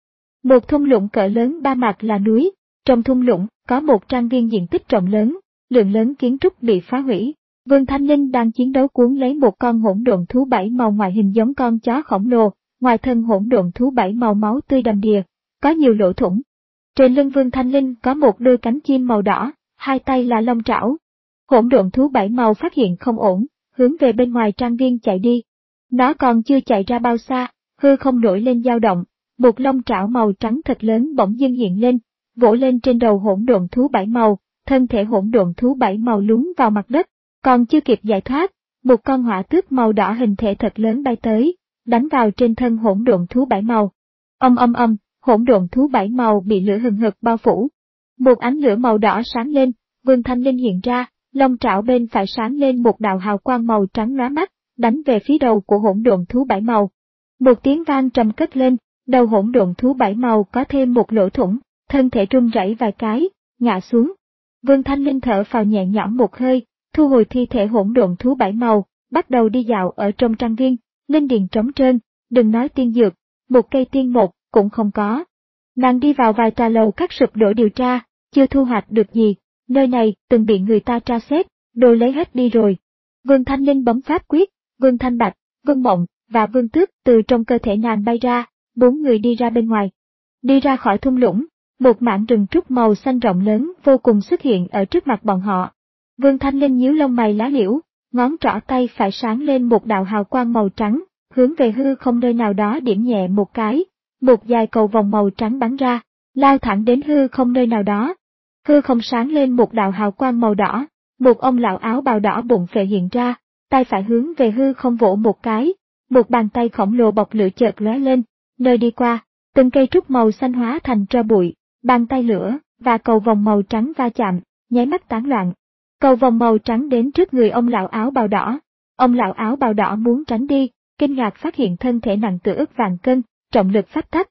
Một thung lũng cỡ lớn ba mặt là núi, trong thung lũng có một trang viên diện tích rộng lớn, lượng lớn kiến trúc bị phá hủy. Vương Thanh Linh đang chiến đấu cuốn lấy một con hỗn độn thú bảy màu ngoại hình giống con chó khổng lồ, ngoài thân hỗn độn thú bảy màu máu tươi đầm đìa, có nhiều lỗ thủng. Trên lưng Vương Thanh Linh có một đôi cánh chim màu đỏ, hai tay là lông trảo. Hỗn độn thú bảy màu phát hiện không ổn, hướng về bên ngoài trang viên chạy đi. Nó còn chưa chạy ra bao xa, hư không nổi lên dao động, một lông trảo màu trắng thật lớn bỗng dưng hiện lên, vỗ lên trên đầu hỗn độn thú bảy màu, thân thể hỗn độn thú bảy màu lún vào mặt đất, còn chưa kịp giải thoát, một con hỏa tước màu đỏ hình thể thật lớn bay tới, đánh vào trên thân hỗn độn thú bảy màu. Âm âm âm, hỗn độn thú bảy màu bị lửa hừng hực bao phủ. Một ánh lửa màu đỏ sáng lên, Vương Thanh Linh hiện ra, lông trảo bên phải sáng lên một đạo hào quang màu trắng lóa mắt, đánh về phía đầu của hỗn độn thú bảy màu. Một tiếng vang trầm cất lên, đầu hỗn độn thú bảy màu có thêm một lỗ thủng, thân thể rung rẩy vài cái, ngã xuống. Vương Thanh Linh thở phào nhẹ nhõm một hơi, thu hồi thi thể hỗn độn thú bảy màu, bắt đầu đi dạo ở trong trang viên, linh điền trống trơn, đừng nói tiên dược, một cây tiên một cũng không có. Nàng đi vào vài tòa lầu các sụp đổ điều tra, chưa thu hoạch được gì, nơi này từng bị người ta tra xét, đồ lấy hết đi rồi. Vương Thanh Linh bấm pháp quyết, Vương Thanh Bạch, Vương Mộng và Vương Tước từ trong cơ thể nàng bay ra, bốn người đi ra bên ngoài. Đi ra khỏi thung lũng, một mảng rừng trúc màu xanh rộng lớn vô cùng xuất hiện ở trước mặt bọn họ. Vương Thanh Linh nhíu lông mày lá liễu, ngón trỏ tay phải sáng lên một đạo hào quang màu trắng, hướng về hư không nơi nào đó điểm nhẹ một cái, một dài cầu vòng màu trắng bắn ra, lao thẳng đến hư không nơi nào đó. Hư không sáng lên một đạo hào quang màu đỏ, một ông lão áo bào đỏ bụng phệ hiện ra, tay phải hướng về hư không vỗ một cái, một bàn tay khổng lồ bọc lửa chợt lóe lên, nơi đi qua, từng cây trúc màu xanh hóa thành tro bụi, bàn tay lửa và cầu vòng màu trắng va chạm, nháy mắt tán loạn. Cầu vòng màu trắng đến trước người ông lão áo bào đỏ. Ông lão áo bào đỏ muốn tránh đi, kinh ngạc phát hiện thân thể nặng tựa ức vạn cân, trọng lực phát tắc.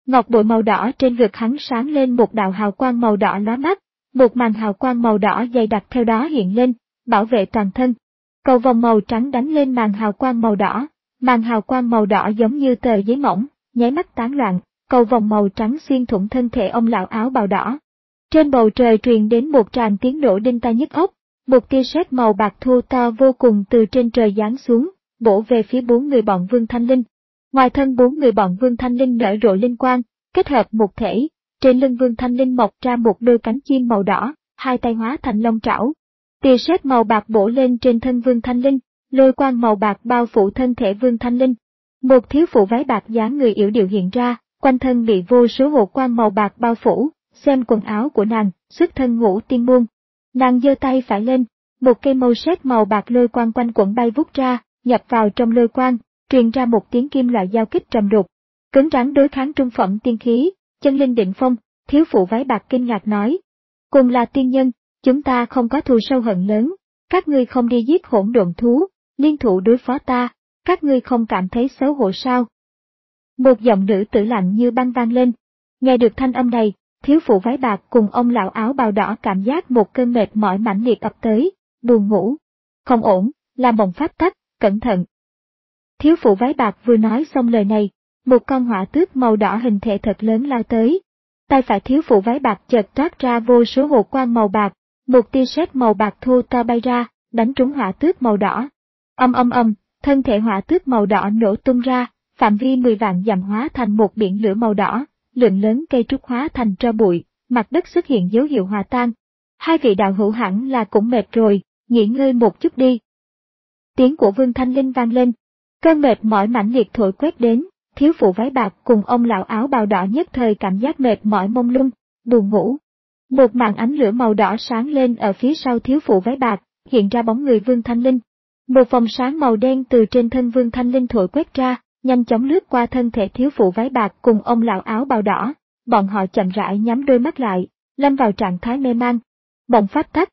Ngọc bội màu đỏ trên ngực hắn sáng lên một đạo hào quang màu đỏ lóa mắt, một màn hào quang màu đỏ dày đặc theo đó hiện lên, bảo vệ toàn thân. Cầu vòng màu trắng đánh lên màn hào quang màu đỏ, màn hào quang màu đỏ giống như tờ giấy mỏng, nháy mắt tán loạn, cầu vòng màu trắng xuyên thủng thân thể ông lão áo bào đỏ. Trên bầu trời truyền đến một tràng tiếng nổ đinh tai nhức óc, một tia sét màu bạc thô to vô cùng từ trên trời giáng xuống, bổ về phía bốn người bọn Vương Thanh Linh. Ngoài thân bốn người bọn Vương Thanh Linh nở rộ linh quang, kết hợp một thể, trên lưng Vương Thanh Linh mọc ra một đôi cánh chim màu đỏ, hai tay hóa thành long trảo. Tia sét màu bạc bổ lên trên thân Vương Thanh Linh, lôi quang màu bạc bao phủ thân thể Vương Thanh Linh. Một thiếu phụ váy bạc dáng người yểu điệu hiện ra, quanh thân bị vô số hộ quang màu bạc bao phủ, xem quần áo của nàng, xuất thân ngũ tiên môn. Nàng giơ tay phải lên, một cây mâu sét màu bạc lôi quang quanh quẩn bay vút ra, nhập vào trong lôi quang, truyền ra một tiếng kim loại giao kích trầm đục. Cứng rắn đối kháng trung phẩm tiên khí, chân linh định phong, thiếu phụ váy bạc kinh ngạc nói. Cùng là tiên nhân, chúng ta không có thù sâu hận lớn, các ngươi không đi giết hỗn độn thú, liên thủ đối phó ta, các ngươi không cảm thấy xấu hổ sao? Một giọng nữ tử lạnh như băng vang lên. Nghe được thanh âm này, thiếu phụ váy bạc cùng ông lão áo bào đỏ cảm giác một cơn mệt mỏi mãnh liệt ập tới, buồn ngủ. Không ổn, là mộng pháp tắc, cẩn thận. Thiếu phụ váy bạc vừa nói xong lời này, một con hỏa tước màu đỏ hình thể thật lớn lao tới. Tay phải thiếu phụ váy bạc chợt toát ra vô số hộ quang màu bạc, một tia sét màu bạc thô to bay ra, đánh trúng hỏa tước màu đỏ. Âm âm âm, thân thể hỏa tước màu đỏ nổ tung ra, phạm vi mười vạn dặm hóa thành một biển lửa màu đỏ, lượng lớn cây trúc hóa thành tro bụi, mặt đất xuất hiện dấu hiệu hòa tan. Hai vị đạo hữu hẳn là cũng mệt rồi, nghỉ ngơi một chút đi. Tiếng của Vương Thanh Linh vang lên, cơn mệt mỏi mãnh liệt thổi quét đến, thiếu phụ váy bạc cùng ông lão áo bào đỏ nhất thời cảm giác mệt mỏi mông lung, buồn ngủ. Một màn ánh lửa màu đỏ sáng lên ở phía sau thiếu phụ váy bạc, hiện ra bóng người Vương Thanh Linh. Một vòng sáng màu đen từ trên thân Vương Thanh Linh thổi quét ra, nhanh chóng lướt qua thân thể thiếu phụ váy bạc cùng ông lão áo bào đỏ. Bọn họ chậm rãi nhắm đôi mắt lại, lâm vào trạng thái mê man. Mộng pháp tắc.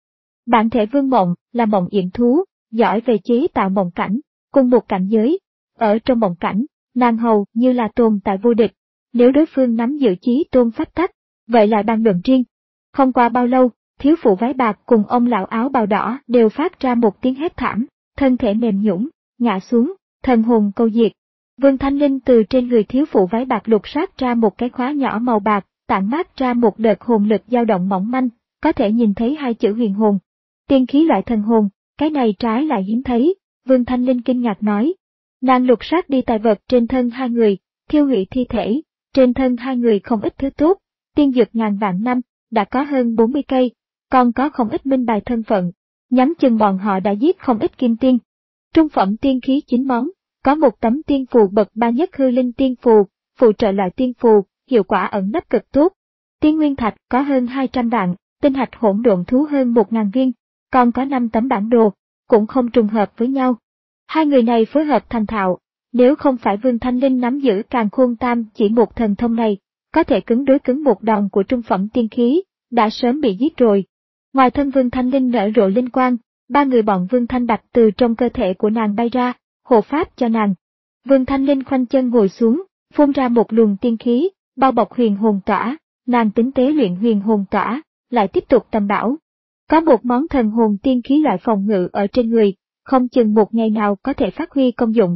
Bản thể Vương Mộng là mộng yểm thú, giỏi về chế tạo mộng cảnh, cùng một cảnh giới. Ở trong mộng cảnh, nàng hầu như là tồn tại vô địch. Nếu đối phương nắm giữ chí tôn pháp tắc, vậy lại bàn luận riêng. Không qua bao lâu, thiếu phụ váy bạc cùng ông lão áo bào đỏ đều phát ra một tiếng hét thảm, thân thể mềm nhũn, ngã xuống, thần hồn câu diệt. Vương Thanh Linh từ trên người thiếu phụ váy bạc lục soát ra một cái khóa nhỏ màu bạc, tản mát ra một đợt hồn lực dao động mỏng manh, có thể nhìn thấy hai chữ huyền hồn. Tiên khí loại thần hồn, cái này trái lại hiếm thấy, Vương Thanh Linh kinh ngạc nói. Nàng lục soát đi tài vật trên thân hai người, thiêu hủy thi thể, trên thân hai người không ít thứ tốt, tiên dược ngàn vạn năm, đã có hơn bốn mươi cây, còn có không ít minh bài thân phận, nhắm chừng bọn họ đã giết không ít kim tiên. Trung phẩm tiên khí chín món, có một tấm tiên phù bậc ba nhất hư linh tiên phù, phụ trợ loại tiên phù, hiệu quả ẩn nấp cực tốt. Tiên nguyên thạch có hơn hai trăm vạn, tinh hạch hỗn độn thú hơn một ngàn viên, còn có năm tấm bản đồ, cũng không trùng hợp với nhau. Hai người này phối hợp thành thạo, nếu không phải Vương Thanh Linh nắm giữ càn khôn tam chỉ một thần thông này, có thể cứng đối cứng một đòn của trung phẩm tiên khí, đã sớm bị giết rồi. Ngoài thân Vương Thanh Linh nở rộ linh quang, ba người bọn Vương Thanh Bạch từ trong cơ thể của nàng bay ra, hộ pháp cho nàng. Vương Thanh Linh khoanh chân ngồi xuống, phun ra một luồng tiên khí, bao bọc huyền hồn tỏa, nàng tính tế luyện huyền hồn tỏa, lại tiếp tục tầm bảo. Có một món thần hồn tiên khí loại phòng ngự ở trên người, không chừng một ngày nào có thể phát huy công dụng.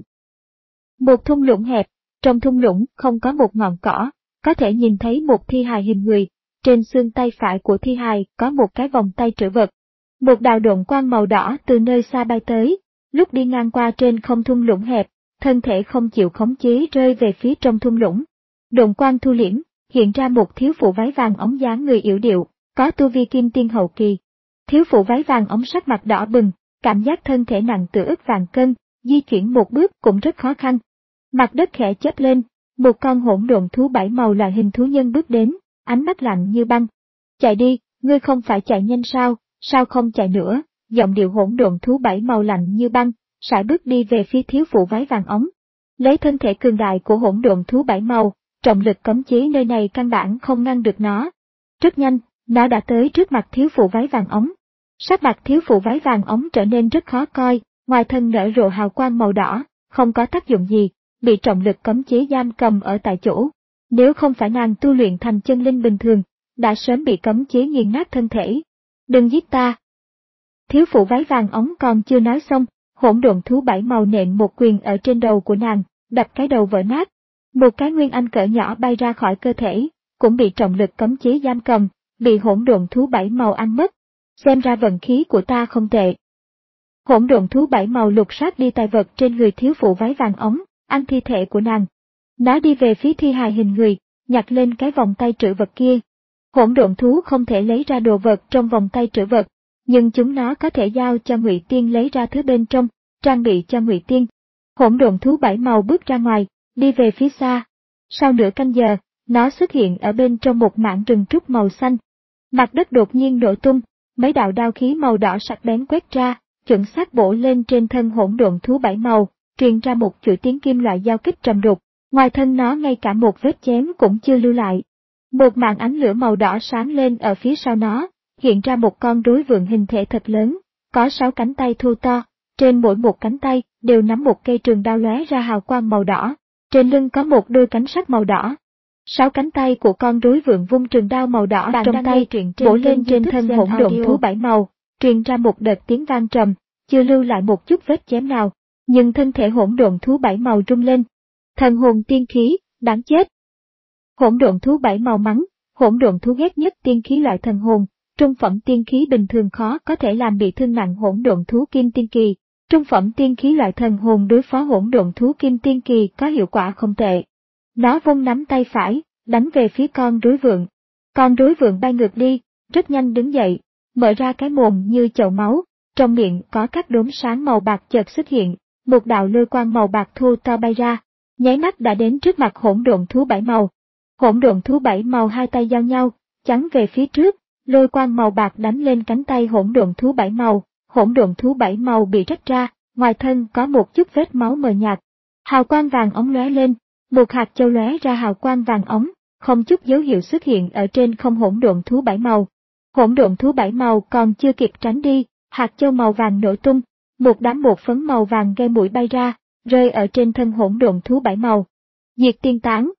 Một thung lũng hẹp, trong thung lũng không có một ngọn cỏ, có thể nhìn thấy một thi hài hình người, trên xương tay phải của thi hài có một cái vòng tay trữ vật. Một đạo độn quang màu đỏ từ nơi xa bay tới, lúc đi ngang qua trên không thung lũng hẹp, thân thể không chịu khống chế rơi về phía trong thung lũng. Độn quang thu liễm, hiện ra một thiếu phụ váy vàng ống dáng người yểu điệu, có tu vi kim tiên hậu kỳ. Thiếu phụ váy vàng ống sắc mặt đỏ bừng, cảm giác thân thể nặng tựa ức vạn cân, di chuyển một bước cũng rất khó khăn. Mặt đất khẽ chớp lên, một con hỗn độn thú bảy màu loại hình thú nhân bước đến, ánh mắt lạnh như băng. Chạy đi, ngươi không phải chạy nhanh sao, sao không chạy nữa? Giọng điệu hỗn độn thú bảy màu lạnh như băng, sải bước đi về phía thiếu phụ váy vàng ống. Lấy thân thể cường đại của hỗn độn thú bảy màu, trọng lực cấm chế nơi này căn bản không ngăn được nó. Rất nhanh, nó đã tới trước mặt thiếu phụ váy vàng ống. Sắc mặt thiếu phụ váy vàng ống trở nên rất khó coi, ngoài thân nở rộ hào quang màu đỏ, không có tác dụng gì, bị trọng lực cấm chế giam cầm ở tại chỗ. Nếu không phải nàng tu luyện thành chân linh bình thường, đã sớm bị cấm chế nghiền nát thân thể. Đừng giết ta! Thiếu phụ váy vàng ống còn chưa nói xong, hỗn độn thú bảy màu nện một quyền ở trên đầu của nàng, đập cái đầu vỡ nát. Một cái nguyên anh cỡ nhỏ bay ra khỏi cơ thể, cũng bị trọng lực cấm chế giam cầm, bị hỗn độn thú bảy màu ăn mất. Xem ra vận khí của ta không tệ. Hỗn độn thú bảy màu lục soát đi tài vật trên người thiếu phụ váy vàng ống, ăn thi thể của nàng. Nó đi về phía thi hài hình người, nhặt lên cái vòng tay trữ vật kia. Hỗn độn thú không thể lấy ra đồ vật trong vòng tay trữ vật, nhưng chúng nó có thể giao cho Ngụy Tiên lấy ra thứ bên trong, trang bị cho Ngụy Tiên. Hỗn độn thú bảy màu bước ra ngoài, đi về phía xa. Sau nửa canh giờ, nó xuất hiện ở bên trong một mảng rừng trúc màu xanh. Mặt đất đột nhiên nổ tung, mấy đạo đao khí màu đỏ sắc bén quét ra, chuẩn xác bổ lên trên thân hỗn độn thú bảy màu, truyền ra một chuỗi tiếng kim loại giao kích trầm đục. Ngoài thân nó ngay cả một vết chém cũng chưa lưu lại. Một màn ánh lửa màu đỏ sáng lên ở phía sau nó, hiện ra một con rối vượn hình thể thật lớn, có sáu cánh tay thô to, trên mỗi một cánh tay đều nắm một cây trường đao lóe ra hào quang màu đỏ, trên lưng có một đôi cánh sắt màu đỏ. Sáu cánh tay của con rối vượn vung trường đao màu đỏ trong tay, bổ lên trên thân hỗn độn thú bảy màu, truyền ra một đợt tiếng vang trầm, chưa lưu lại một chút vết chém nào, nhưng thân thể hỗn độn thú bảy màu rung lên. Thần hồn tiên khí, đáng chết! Hỗn độn thú bảy màu mắng, hỗn độn thú ghét nhất tiên khí loại thần hồn, trung phẩm tiên khí bình thường khó có thể làm bị thương nặng hỗn độn thú kim tiên kỳ, trung phẩm tiên khí loại thần hồn đối phó hỗn độn thú kim tiên kỳ có hiệu quả không tệ. Nó vung nắm tay phải, đánh về phía con rối vượn. Con rối vượn bay ngược đi, rất nhanh đứng dậy, mở ra cái mồm như chậu máu, trong miệng có các đốm sáng màu bạc chợt xuất hiện, một đạo lôi quang màu bạc thô to bay ra, nháy mắt đã đến trước mặt hỗn độn thú bảy màu. Hỗn độn thú bảy màu hai tay giao nhau, chắn về phía trước, lôi quang màu bạc đánh lên cánh tay hỗn độn thú bảy màu, hỗn độn thú bảy màu bị rách ra, ngoài thân có một chút vết máu mờ nhạt. Hào quang vàng óng lóe lên, một hạt châu lóe ra hào quang vàng óng, không chút dấu hiệu xuất hiện ở trên không hỗn độn thú bảy màu. Hỗn độn thú bảy màu còn chưa kịp tránh đi, hạt châu màu vàng nổ tung, một đám bột phấn màu vàng gây mũi bay ra, rơi ở trên thân hỗn độn thú bảy màu. Diệt tiên tán.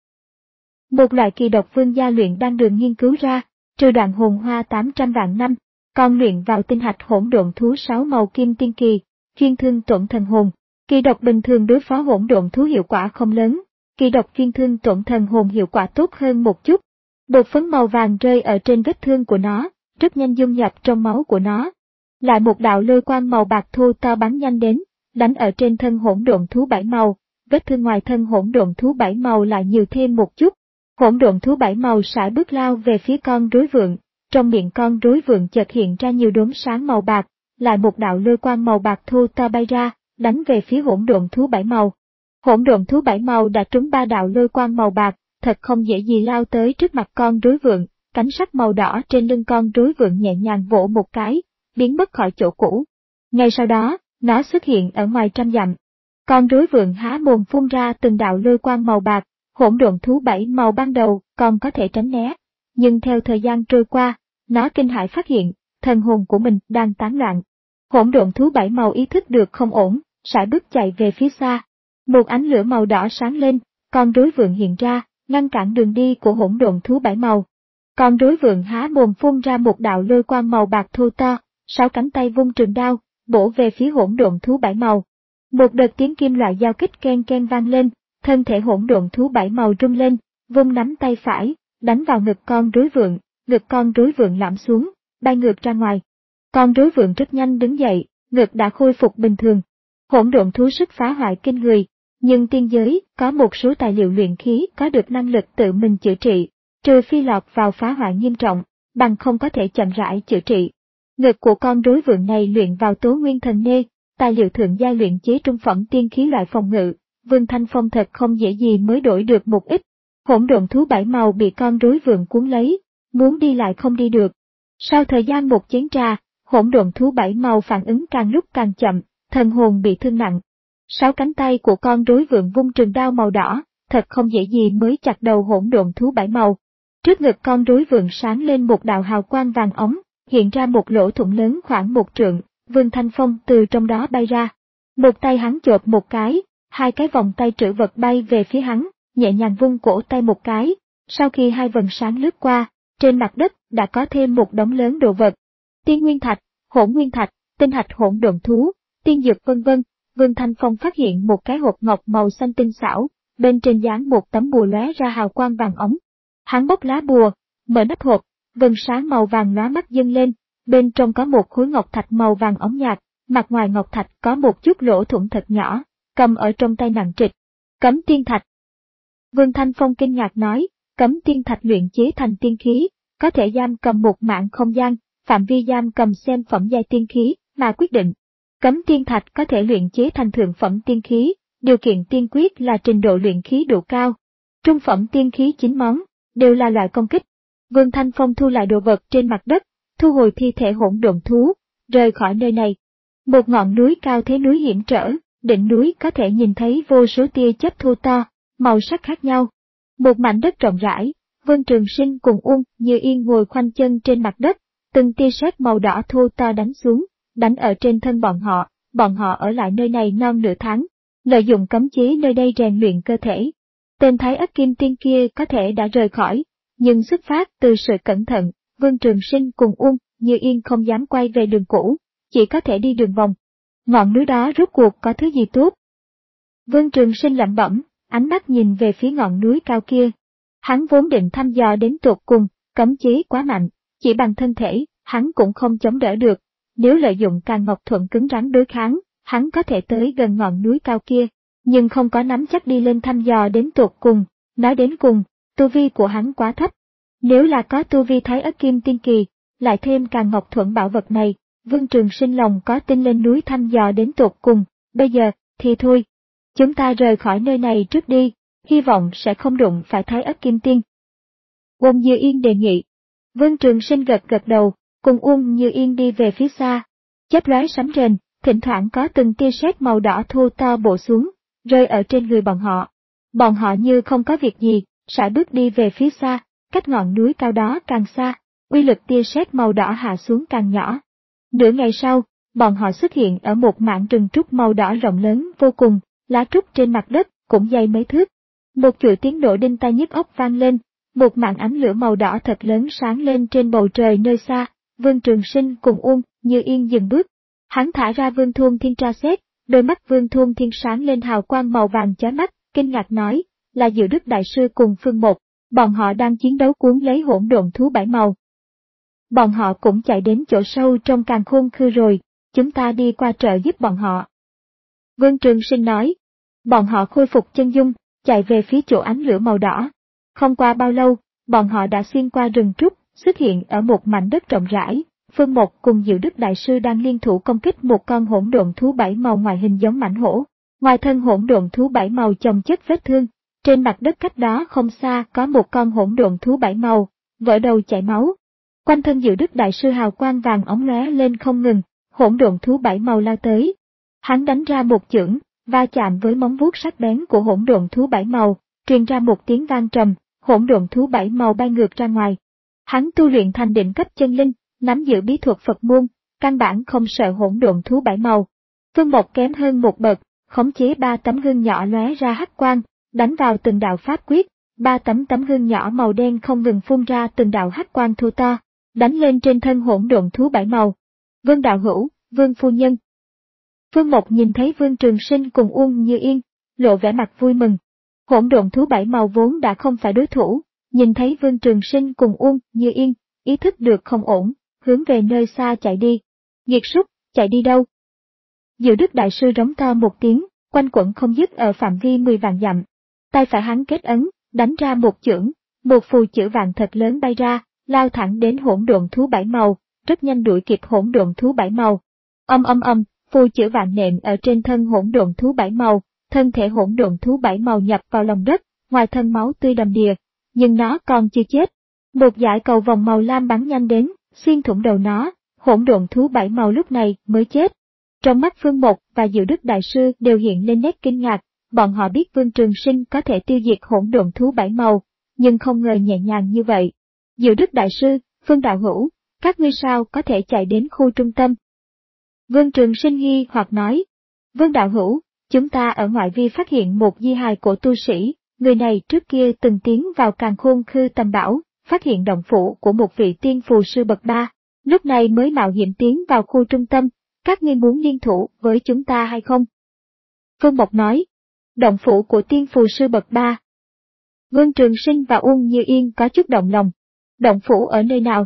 Một loại kỳ độc vương gia luyện đang được nghiên cứu ra, trừ đoạn hồn hoa tám trăm vạn năm, còn luyện vào tinh hạch hỗn độn thú sáu màu kim tiên kỳ, chuyên thương tổn thần hồn. Kỳ độc bình thường đối phó hỗn độn thú hiệu quả không lớn, kỳ độc chuyên thương tổn thần hồn hiệu quả tốt hơn một chút. Bột phấn màu vàng rơi ở trên vết thương của nó, rất nhanh dung nhập trong máu của nó. Lại một đạo lôi quang màu bạc thô to bắn nhanh đến, đánh ở trên thân hỗn độn thú bảy màu, vết thương ngoài thân hỗn độn thú bảy màu lại nhiều thêm một chút. Hỗn độn thú bảy màu sải bước lao về phía con rối vượn, trong miệng con rối vượn chợt hiện ra nhiều đốm sáng màu bạc, lại một đạo lôi quang màu bạc thô to bay ra, đánh về phía hỗn độn thú bảy màu. Hỗn độn thú bảy màu đã trúng ba đạo lôi quang màu bạc, thật không dễ gì lao tới trước mặt con rối vượn, cánh sắt màu đỏ trên lưng con rối vượn nhẹ nhàng vỗ một cái, biến mất khỏi chỗ cũ. Ngay sau đó, nó xuất hiện ở ngoài trăm dặm. Con rối vượn há mồm phun ra từng đạo lôi quang màu bạc, hỗn độn thú bảy màu ban đầu còn có thể tránh né, nhưng theo thời gian trôi qua, nó kinh hãi phát hiện, thần hồn của mình đang tán loạn. Hỗn độn thú bảy màu ý thức được không ổn, sải bước chạy về phía xa. Một ánh lửa màu đỏ sáng lên, con rối vượn hiện ra, ngăn cản đường đi của hỗn độn thú bảy màu. Con rối vượn há mồm phun ra một đạo lôi quang màu bạc thô to, sáu cánh tay vung trường đao, bổ về phía hỗn độn thú bảy màu. Một đợt tiếng kim loại giao kích ken ken vang lên, thân thể hỗn độn thú bảy màu rung lên, vung nắm tay phải, đánh vào ngực con rối vượn, ngực con rối vượn lõm xuống, bay ngược ra ngoài. Con rối vượn rất nhanh đứng dậy, ngực đã khôi phục bình thường. Hỗn độn thú sức phá hoại kinh người, nhưng tiên giới có một số tài liệu luyện khí có được năng lực tự mình chữa trị, trừ phi lọt vào phá hoại nghiêm trọng, bằng không có thể chậm rãi chữa trị. Ngực của con rối vượn này luyện vào tố nguyên thần nê, tài liệu thượng giai luyện chế trung phẩm tiên khí loại phòng ngự, Vương Thanh Phong thật không dễ gì mới đổi được một ít. Hỗn độn thú bảy màu bị con rối vượn cuốn lấy, muốn đi lại không đi được. Sau thời gian một chén trà, hỗn độn thú bảy màu phản ứng càng lúc càng chậm, thần hồn bị thương nặng. Sáu cánh tay của con rối vượn vung trường đao màu đỏ, thật không dễ gì mới chặt đầu hỗn độn thú bảy màu. Trước ngực con rối vượn sáng lên một đạo hào quang vàng óng, hiện ra một lỗ thủng lớn khoảng một trượng, Vương Thanh Phong từ trong đó bay ra. Một tay hắn chộp một cái, hai cái vòng tay trữ vật bay về phía hắn, nhẹ nhàng vung cổ tay một cái, sau khi hai vầng sáng lướt qua, trên mặt đất đã có thêm một đống lớn đồ vật. Tiên nguyên thạch, hỗn nguyên thạch, tinh hạch hỗn độn thú, tiên dược vân vân. Vương Thanh Phong phát hiện một cái hộp ngọc màu xanh tinh xảo, bên trên dán một tấm bùa lóe ra hào quang vàng óng. Hắn bóc lá bùa, mở nắp hộp, vầng sáng màu vàng lóa mắt dâng lên, bên trong có một khối ngọc thạch màu vàng óng nhạt, mặt ngoài ngọc thạch có một chút lỗ thủng thật nhỏ, cầm ở trong tay nặng trịch. Cấm tiên thạch. Vương Thanh Phong kinh ngạc nói, cấm tiên thạch luyện chế thành tiên khí, có thể giam cầm một mảng không gian, phạm vi giam cầm xem phẩm giai tiên khí mà quyết định. Cấm tiên thạch có thể luyện chế thành thượng phẩm tiên khí, điều kiện tiên quyết là trình độ luyện khí độ cao. Trung phẩm tiên khí chín món, đều là loại công kích. Vương Thanh Phong thu lại đồ vật trên mặt đất, thu hồi thi thể hỗn độn thú, rời khỏi nơi này. Một ngọn núi cao thế núi hiểm trở, đỉnh núi có thể nhìn thấy vô số tia chớp thô to, màu sắc khác nhau. Một mảnh đất rộng rãi, Vương Trường Sinh cùng Uông Như Yên ngồi khoanh chân trên mặt đất, từng tia sét màu đỏ thô to đánh xuống, đánh ở trên thân bọn họ, bọn họ ở lại nơi này non nửa tháng, lợi dụng cấm chế nơi đây rèn luyện cơ thể. Tên Thái Ất Kim Tiên kia có thể đã rời khỏi, nhưng xuất phát từ sự cẩn thận, Vương Trường Sinh cùng Uông Như Yên không dám quay về đường cũ, chỉ có thể đi đường vòng. Ngọn núi đó rốt cuộc có thứ gì tốt? Vương Trường Sinh lẩm bẩm, ánh mắt nhìn về phía ngọn núi cao kia. Hắn vốn định thăm dò đến tột cùng, cấm chế quá mạnh, chỉ bằng thân thể, hắn cũng không chống đỡ được. Nếu lợi dụng Càn Ngọc Thuận cứng rắn đối kháng, hắn có thể tới gần ngọn núi cao kia, nhưng không có nắm chắc đi lên thăm dò đến tột cùng. Nói đến cùng, tu vi của hắn quá thấp. Nếu là có tu vi Thái Ất Kim Tiên kỳ, lại thêm Càn Ngọc Thuận bảo vật này, Vương Trường Sinh lòng có tin lên núi thăm dò đến tột cùng. Bây giờ, thì thôi. Chúng ta rời khỏi nơi này trước đi, hy vọng sẽ không đụng phải Thái Ất Kim Tiên. Uông Như Yên đề nghị. Vương Trường Sinh gật gật đầu, cùng Uông Như Yên đi về phía xa. Chớp lóe sấm rền, thỉnh thoảng có từng tia sét màu đỏ thô to bổ xuống, rơi ở trên người bọn họ. Bọn họ như không có việc gì, sải bước đi về phía xa, cách ngọn núi cao đó càng xa, uy lực tia sét màu đỏ hạ xuống càng nhỏ. Nửa ngày sau, bọn họ xuất hiện ở một mảng rừng trúc màu đỏ rộng lớn vô cùng, lá trúc trên mặt đất cũng dày mấy thước. Một chuỗi tiếng nổ đinh tai nhức óc vang lên, một mảng ánh lửa màu đỏ thật lớn sáng lên trên bầu trời nơi xa. Vương Trường Sinh cùng Uông Như Yên dừng bước. Hắn thả ra Vương Thuôn Thiên tra xét, đôi mắt Vương Thuôn Thiên sáng lên hào quang màu vàng chói mắt, kinh ngạc nói, là Diệu Đức Đại Sư cùng Phương Một, bọn họ đang chiến đấu cuốn lấy hỗn độn thú bảy màu. Bọn họ cũng chạy đến chỗ sâu trong càn khôn khư rồi, chúng ta đi qua trợ giúp bọn họ. Vương Trường Sinh nói, bọn họ khôi phục chân dung, chạy về phía chỗ ánh lửa màu đỏ. Không qua bao lâu, bọn họ đã xuyên qua rừng trúc, xuất hiện ở một mảnh đất rộng rãi. Phương Một cùng Diệu Đức Đại Sư đang liên thủ công kích một con hỗn độn thú bảy màu ngoài hình giống mãnh hổ. Ngoài thân hỗn độn thú bảy màu chồng chất vết thương, trên mặt đất cách đó không xa có một con hỗn độn thú bảy màu, vỡ đầu chảy máu. Quanh thân Diệu Đức Đại Sư hào quang vàng óng lóe lên không ngừng, hỗn độn thú bảy màu lao tới. Hắn đánh ra một chưởng, va chạm với móng vuốt sắc bén của hỗn độn thú bảy màu, truyền ra một tiếng vang trầm, hỗn độn thú bảy màu bay ngược ra ngoài. Hắn tu luyện thành định cấp chân linh, nắm giữ bí thuật Phật môn, căn bản không sợ hỗn độn thú bảy màu. Phương Một kém hơn một bậc, khống chế ba tấm gương nhỏ lóe ra hắc quang, đánh vào từng đạo pháp quyết, ba tấm tấm gương nhỏ màu đen không ngừng phun ra từng đạo hắc quang thô to, đánh lên trên thân hỗn độn thú bảy màu. Vương đạo hữu, Vương phu nhân. Phương Một nhìn thấy Vương Trường Sinh cùng Uông Như Yên, lộ vẻ mặt vui mừng. Hỗn độn thú bảy màu vốn đã không phải đối thủ, nhìn thấy Vương Trường Sinh cùng Uông Như Yên, ý thức được không ổn, hướng về nơi xa chạy đi. Nghiệt súc, chạy đi đâu? Diệu Đức Đại Sư rống to một tiếng, quanh quẩn không dứt ở phạm vi mười vạn dặm. Tay phải hắn kết ấn, đánh ra một chưởng, một phù chữ vàng thật lớn bay ra, lao thẳng đến hỗn độn thú bảy màu, rất nhanh đuổi kịp hỗn độn thú bảy màu. Âm âm âm, phù chữ vàng nện ở trên thân hỗn độn thú bảy màu, thân thể hỗn độn thú bảy màu nhập vào lòng đất, ngoài thân máu tươi đầm đìa, nhưng nó còn chưa chết. Một dải cầu vòng màu lam bắn nhanh đến, xuyên thủng đầu nó, hỗn độn thú bảy màu lúc này mới chết. Trong mắt Phương Một và Diệu Đức Đại Sư đều hiện lên nét kinh ngạc, bọn họ biết Vương Trường Sinh có thể tiêu diệt hỗn độn thú bảy màu, nhưng không ngờ nhẹ nhàng như vậy. Diệu Đức Đại Sư, Phương đạo hữu, các ngươi sao có thể chạy đến khu trung tâm? Vương Trường Sinh nghi hoặc nói, Vương đạo hữu, chúng ta ở ngoại vi phát hiện một di hài của tu sĩ, người này trước kia từng tiến vào càn khôn khư tầm bảo, phát hiện động phủ của một vị tiên phù sư bậc ba, lúc này mới mạo hiểm tiến vào khu trung tâm, các ngươi muốn liên thủ với chúng ta hay không? Phương Mộc nói, động phủ của tiên phù sư bậc ba. Vương Trường Sinh và Uông Như Yên có chút động lòng, động phủ ở nơi nào?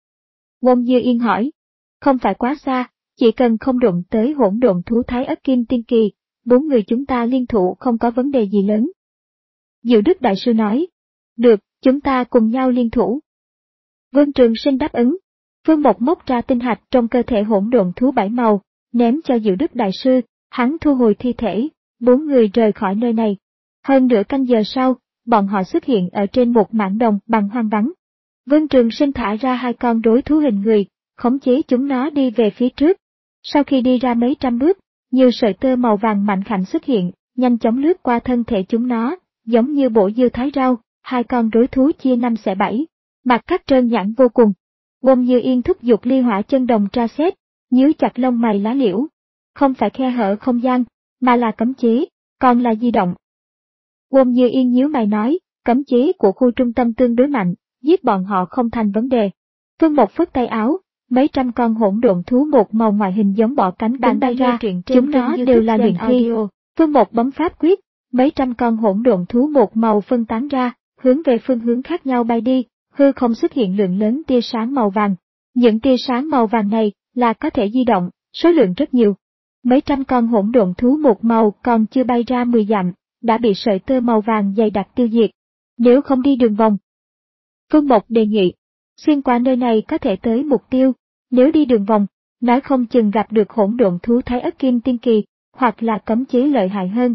Uông Như Yên hỏi, không phải quá xa, chỉ cần không đụng tới hỗn độn thú Thái Ất Kim Tiên Kỳ, bốn người chúng ta liên thủ không có vấn đề gì lớn. Diệu Đức Đại Sư nói, được, chúng ta cùng nhau liên thủ. Vương Trường Sinh đáp ứng. Phương Mộc móc ra tinh hạch trong cơ thể hỗn độn thú bảy màu, ném cho Diệu Đức Đại Sư, hắn thu hồi thi thể, bốn người rời khỏi nơi này. Hơn nửa canh giờ sau, bọn họ xuất hiện ở trên một mảng đồng bằng hoang vắng. Vương Trường Sinh thả ra hai con rối thú hình người, khống chế chúng nó đi về phía trước. Sau khi đi ra mấy trăm bước, nhiều sợi tơ màu vàng mạnh khảnh xuất hiện, nhanh chóng lướt qua thân thể chúng nó, giống như bộ dưa thái rau, hai con rối thú chia năm xẻ bảy, mặt cắt trơn nhẵn vô cùng. Uông Như Yên thúc giục ly hỏa chân đồng tra xét, nhíu chặt lông mày lá liễu. Không phải khe hở không gian, mà là cấm chế, còn là di động. Uông Như Yên nhíu mày nói, cấm chế của khu trung tâm tương đối mạnh, giết bọn họ không thành vấn đề. Phương Mộc phất tay áo, mấy trăm con hỗn độn thú một màu ngoại hình giống bọ cánh bắn bay ra, chúng nó đều là luyện thi. Phương Mộc bấm pháp quyết, mấy trăm con hỗn độn thú một màu phân tán ra, hướng về phương hướng khác nhau bay đi, hư không xuất hiện lượng lớn tia sáng màu vàng. Những tia sáng màu vàng này là có thể di động, số lượng rất nhiều. Mấy trăm con hỗn độn thú một màu còn chưa bay ra mười dặm, đã bị sợi tơ màu vàng dày đặc tiêu diệt. Nếu không đi đường vòng, Phương Mộc đề nghị, xuyên qua nơi này có thể tới mục tiêu, nếu đi đường vòng, nói không chừng gặp được hỗn độn thú Thái Ất Kim Tiên Kỳ, hoặc là cấm chế lợi hại hơn.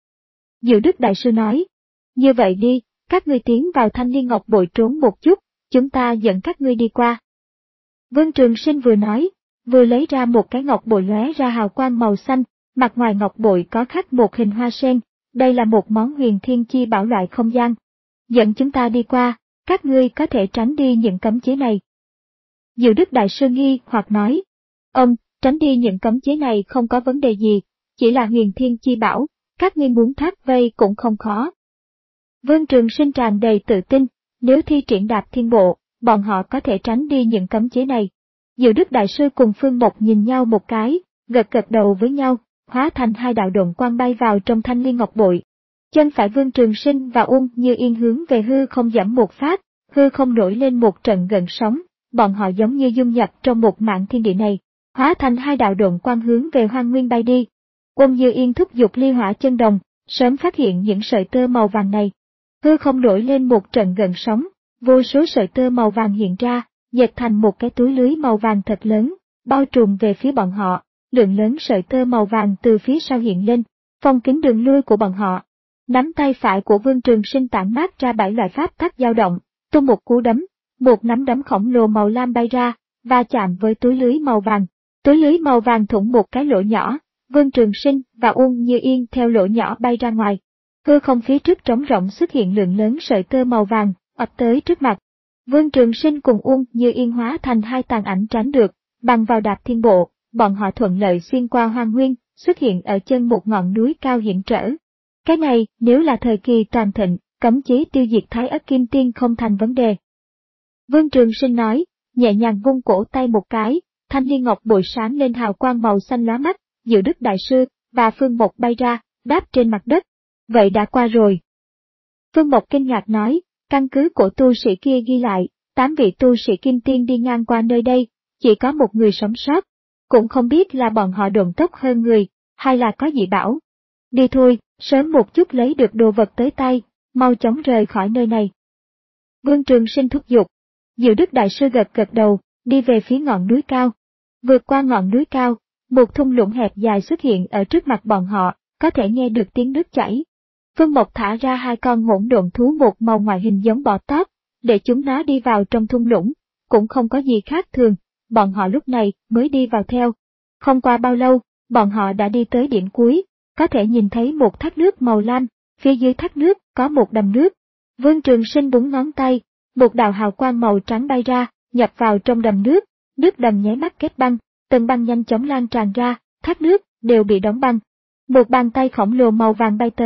Diệu Đức Đại Sư nói, như vậy đi, các ngươi tiến vào Thanh Liên Ngọc Bội trốn một chút, chúng ta dẫn các ngươi đi qua. Vương Trường Sinh vừa nói, vừa lấy ra một cái ngọc bội lóe ra hào quang màu xanh, mặt ngoài ngọc bội có khắc một hình hoa sen, đây là một món huyền thiên chi bảo loại không gian. Dẫn chúng ta đi qua, các ngươi có thể tránh đi những cấm chế này. Diệu Đức Đại Sư nghi hoặc nói, ông, tránh đi những cấm chế này không có vấn đề gì, chỉ là huyền thiên chi bảo, các ngươi muốn thoát vây cũng không khó. Vương Trường Sinh tràn đầy tự tin, nếu thi triển Đạp Thiên Bộ, bọn họ có thể tránh đi những cấm chế này. Diệu Đức Đại Sư cùng Phương Mộc nhìn nhau một cái, gật gật đầu với nhau, hóa thành hai đạo độn quang bay vào trong Thanh Liên Ngọc Bội. Chân phải Vương Trường Sinh và Uông Như Yên hướng về hư không giẫm một phát, hư không nổi lên một trận gợn sóng, bọn họ giống như dung nhập trong một mảng thiên địa này, hóa thành hai đạo độn quang hướng về hoang nguyên bay đi. Uông Như Yên thúc giục ly hỏa chân đồng, sớm phát hiện những sợi tơ màu vàng này. Hư không nổi lên một trận gợn sóng, vô số sợi tơ màu vàng hiện ra, dệt thành một cái túi lưới màu vàng thật lớn, bao trùm về phía bọn họ, lượng lớn sợi tơ màu vàng từ phía sau hiện lên, phong kín đường lui của bọn họ. Nắm tay phải của Vương Trường Sinh tản mát ra bảy loại pháp tắc dao động, tung một cú đấm, một nắm đấm khổng lồ màu lam bay ra, va chạm với túi lưới màu vàng. Túi lưới màu vàng thủng một cái lỗ nhỏ, Vương Trường Sinh và Uông Như Yên theo lỗ nhỏ bay ra ngoài. Hư không phía trước trống rỗng xuất hiện lượng lớn sợi tơ màu vàng, ập tới trước mặt. Vương Trường Sinh cùng Uông Như Yên hóa thành hai tàn ảnh tránh được, bằng vào Đạp Thiên Bộ, bọn họ thuận lợi xuyên qua hoang nguyên, xuất hiện ở chân một ngọn núi cao hiểm trở. Cái này, nếu là thời kỳ toàn thịnh, cấm chế tiêu diệt Thái Ất Kim Tiên không thành vấn đề. Vương Trường Sinh nói, nhẹ nhàng vung cổ tay một cái, Thanh Liên Ngọc Bội sáng lên hào quang màu xanh lóa mắt, Diệu Đức Đại Sư và Phương Mộc bay ra, đáp trên mặt đất. Vậy đã qua rồi. Phương Mộc kinh ngạc nói, căn cứ của tu sĩ kia ghi lại, tám vị tu sĩ Kim Tiên đi ngang qua nơi đây, chỉ có một người sống sót, cũng không biết là bọn họ độn tốc hơn người, hay là có dị bảo. Đi thôi, sớm một chút lấy được đồ vật tới tay, mau chóng rời khỏi nơi này. Vương Trường Sinh thúc giục. Diệu Đức Đại Sư gật gật đầu, đi về phía ngọn núi cao. Vượt qua ngọn núi cao, một thung lũng hẹp dài xuất hiện ở trước mặt bọn họ, có thể nghe được tiếng nước chảy. Phương Mộc thả ra hai con hỗn độn thú một màu ngoại hình giống bò tót, để chúng nó đi vào trong thung lũng, cũng không có gì khác thường, bọn họ lúc này mới đi vào theo. Không qua bao lâu, bọn họ đã đi tới điểm cuối, có thể nhìn thấy một thác nước màu lam, phía dưới thác nước có một đầm nước. Vương Trường Sinh búng ngón tay, một đạo hào quang màu trắng bay ra, nhập vào trong đầm nước, nước đầm nháy mắt kết băng, tầng băng nhanh chóng lan tràn ra, thác nước đều bị đóng băng. Một bàn tay khổng lồ màu vàng bay tới,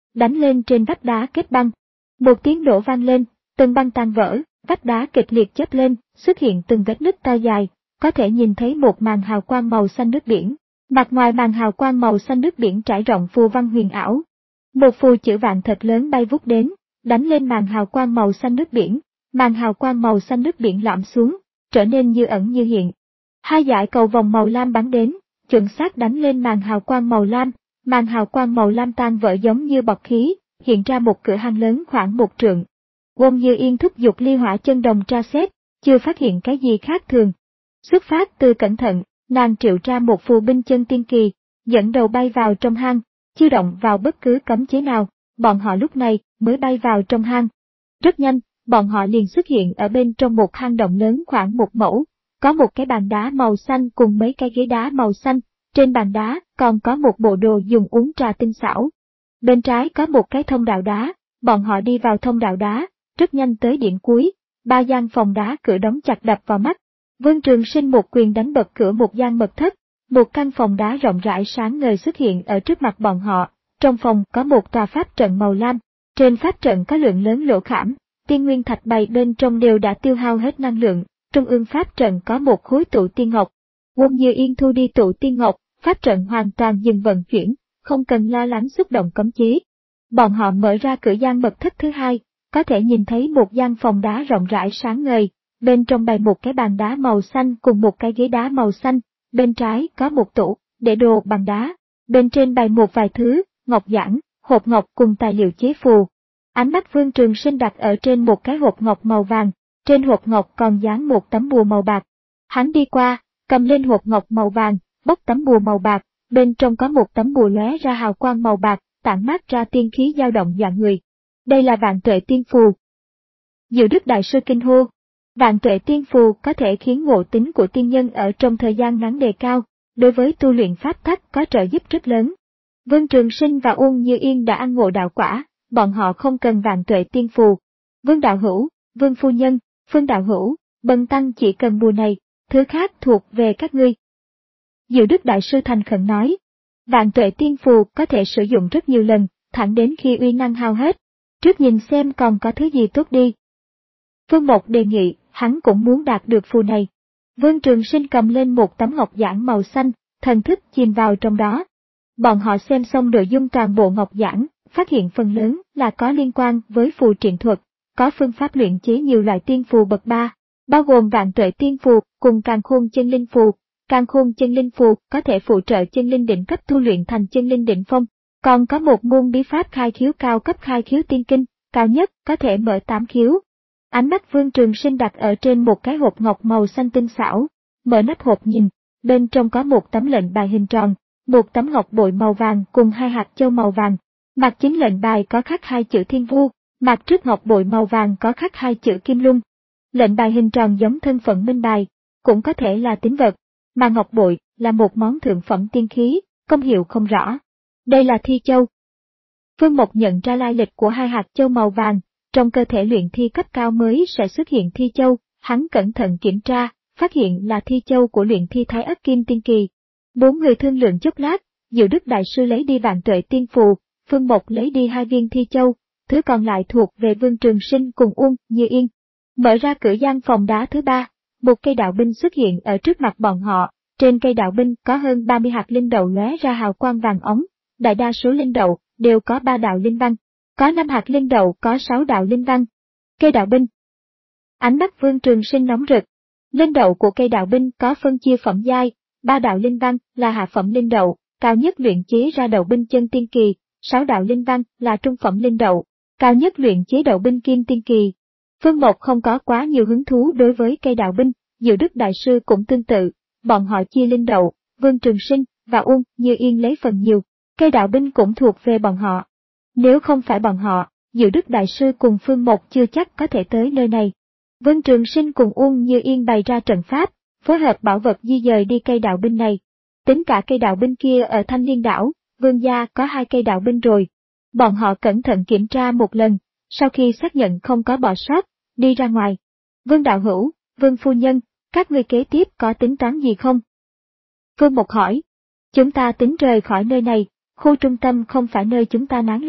đánh lên trên vách đá kết băng. Một tiếng nổ vang lên, từng băng tan vỡ, vách đá kịch liệt chớp lên, xuất hiện từng vết nứt to dài, có thể nhìn thấy một màn hào quang màu xanh nước biển. Mặt ngoài màn hào quang màu xanh nước biển trải rộng phù văn huyền ảo. Một phù chữ vạn thật lớn bay vút đến, đánh lên màn hào quang màu xanh nước biển. Màn hào quang màu xanh nước biển lõm xuống, trở nên như ẩn như hiện. Hai dải cầu vòng màu lam bắn đến, chuẩn xác đánh lên màn hào quang màu lam. Màn hào quang màu lam tan vỡ giống như bọt khí, hiện ra một cửa hang lớn khoảng một trượng. Wong Như Yên thúc giục ly hỏa chân đồng tra xét, chưa phát hiện cái gì khác thường. Xuất phát từ cẩn thận, nàng triệu ra một phù binh chân tiên kỳ, dẫn đầu bay vào trong hang, chưa động vào bất cứ cấm chế nào, bọn họ lúc này mới bay vào trong hang. Rất nhanh, bọn họ liền xuất hiện ở bên trong một hang động lớn khoảng một mẫu, có một cái bàn đá màu xanh cùng mấy cái ghế đá màu xanh, trên bàn đá còn có một bộ đồ dùng uống trà tinh xảo. Bên trái có một cái thông đạo đá, bọn họ đi vào thông đạo đá, rất nhanh tới điểm cuối, ba gian phòng đá cửa đóng chặt đập vào mắt. Vương Trường Sinh một quyền đánh bật cửa một gian mật thất, một căn phòng đá rộng rãi sáng ngời xuất hiện ở trước mặt bọn họ, trong phòng có một tòa pháp trận màu lam, trên pháp trận có lượng lớn lỗ khảm, tiên nguyên thạch bày bên trong đều đã tiêu hao hết năng lượng, trung ương pháp trận có một khối tụ tiên ngọc. Wong Như Yên thu đi tụ tiên ngọc, pháp trận hoàn toàn dừng vận chuyển, không cần lo lắng xúc động cấm chế. Bọn họ mở ra cửa gian mật thất thứ hai, có thể nhìn thấy một gian phòng đá rộng rãi sáng ngời, bên trong bày một cái bàn đá màu xanh cùng một cái ghế đá màu xanh, bên trái có một tủ, để đồ bằng đá, bên trên bày một vài thứ, ngọc giản, hộp ngọc cùng tài liệu chế phù. Ánh mắt Vương Trường Sinh đặt ở trên một cái hộp ngọc màu vàng, trên hộp ngọc còn dán một tấm bùa màu bạc. Hắn đi qua, cầm lên hộp ngọc màu vàng, bóc tấm bùa màu bạc, bên trong có một tấm bùa lóe ra hào quang màu bạc, tản mát ra tiên khí dao động dọa người. Đây là Vạn Tuệ Tiên Phù. Diệu Đức Đại Sư kinh hô. Vạn Tuệ Tiên Phù có thể khiến ngộ tính của tiên nhân ở trong thời gian ngắn đề cao, đối với tu luyện pháp tắc có trợ giúp rất lớn. Vương Trường Sinh và Uông Như Yên đã ăn ngộ đạo quả, bọn họ không cần Vạn Tuệ Tiên Phù. Vương Đạo Hữu, Vương Phu Nhân, Phương Đạo Hữu, bần tăng chỉ cần bùa này, thứ khác thuộc về các ngươi. Diệu Đức Đại Sư thành khẩn nói. Vạn Tuệ Tiên Phù có thể sử dụng rất nhiều lần, thẳng đến khi uy năng hao hết. Trước nhìn xem còn có thứ gì tốt đi. Phương Mộc đề nghị, hắn cũng muốn đạt được phù này. Vương Trường Sinh cầm lên một tấm ngọc giản màu xanh, thần thức chìm vào trong đó. Bọn họ xem xong nội dung toàn bộ ngọc giản, phát hiện phần lớn là có liên quan với phù triện thuật, có phương pháp luyện chế nhiều loại tiên phù bậc ba, bao gồm Vạn Tuệ Tiên Phù cùng Càn Khôn Chân Linh Phù. Càn Khôn Chân Linh Phù có thể phụ trợ chân linh đỉnh cấp tu luyện thành chân linh đỉnh phong, còn có một môn bí pháp khai khiếu cao cấp khai khiếu tiên kinh, cao nhất có thể mở tám khiếu. Ánh mắt Vương Trường Sinh đặt ở trên một cái hộp ngọc màu xanh tinh xảo, mở nắp hộp nhìn, bên trong có một tấm lệnh bài hình tròn, một tấm ngọc bội màu vàng cùng hai hạt châu màu vàng. Mặt chính lệnh bài có khắc hai chữ Thiên Vu, mặt trước ngọc bội màu vàng có khắc hai chữ Kim Luân. Lệnh bài hình tròn giống thân phận minh bài, cũng có thể là tín vật, mà ngọc bội là một món thượng phẩm tiên khí, công hiệu không rõ. Đây là thi châu. Phương Mộc nhận ra lai lịch của hai hạt châu màu vàng, trong cơ thể luyện thi cấp cao mới sẽ xuất hiện thi châu, hắn cẩn thận kiểm tra, phát hiện là thi châu của luyện thi Thái Ất Kim Tiên Kỳ. Bốn người thương lượng chốc lát, Diệu Đức Đại Sư lấy đi Vạn Tuệ Tiên Phù, Phương Mộc lấy đi hai viên thi châu, thứ còn lại thuộc về Vương Trường Sinh cùng Uông Như Yên. Mở ra cửa gian phòng đá thứ ba, một cây đạo binh xuất hiện ở trước mặt bọn họ, trên cây đạo binh có hơn ba mươi hạt linh đậu lóe ra hào quang vàng óng, đại đa số linh đậu đều có ba đạo linh văn, có năm hạt linh đậu có sáu đạo linh văn. Cây đạo binh. Ánh mắt Vương Trường Sinh nóng rực. Linh đậu của cây đạo binh có phân chia phẩm giai, ba đạo linh văn là hạ phẩm linh đậu, cao nhất luyện chế ra đậu binh chân tiên kỳ, sáu đạo linh văn là trung phẩm linh đậu, cao nhất luyện chế đậu binh kim tiên kỳ. Phương Mộc không có quá nhiều hứng thú đối với cây đạo binh, Diệu Đức Đại Sư cũng tương tự, bọn họ chia linh đậu, Vương Trường Sinh và Uông Như Yên lấy phần nhiều, cây đạo binh cũng thuộc về bọn họ. Nếu không phải bọn họ, Diệu Đức Đại Sư cùng Phương Mộc chưa chắc có thể tới nơi này. Vương Trường Sinh cùng Uông Như Yên bày ra trận pháp, phối hợp bảo vật di dời đi cây đạo binh này. Tính cả cây đạo binh kia ở Thanh Liên Đảo, Vương gia có hai cây đạo binh rồi. Bọn họ cẩn thận kiểm tra một lần, sau khi xác nhận không có bỏ sót, đi ra ngoài. Vương Đạo Hữu, Vương Phu Nhân, các ngươi kế tiếp có tính toán gì không? Phương Mộc hỏi. Chúng ta tính rời khỏi nơi này, khu trung tâm không phải nơi chúng ta nán lại,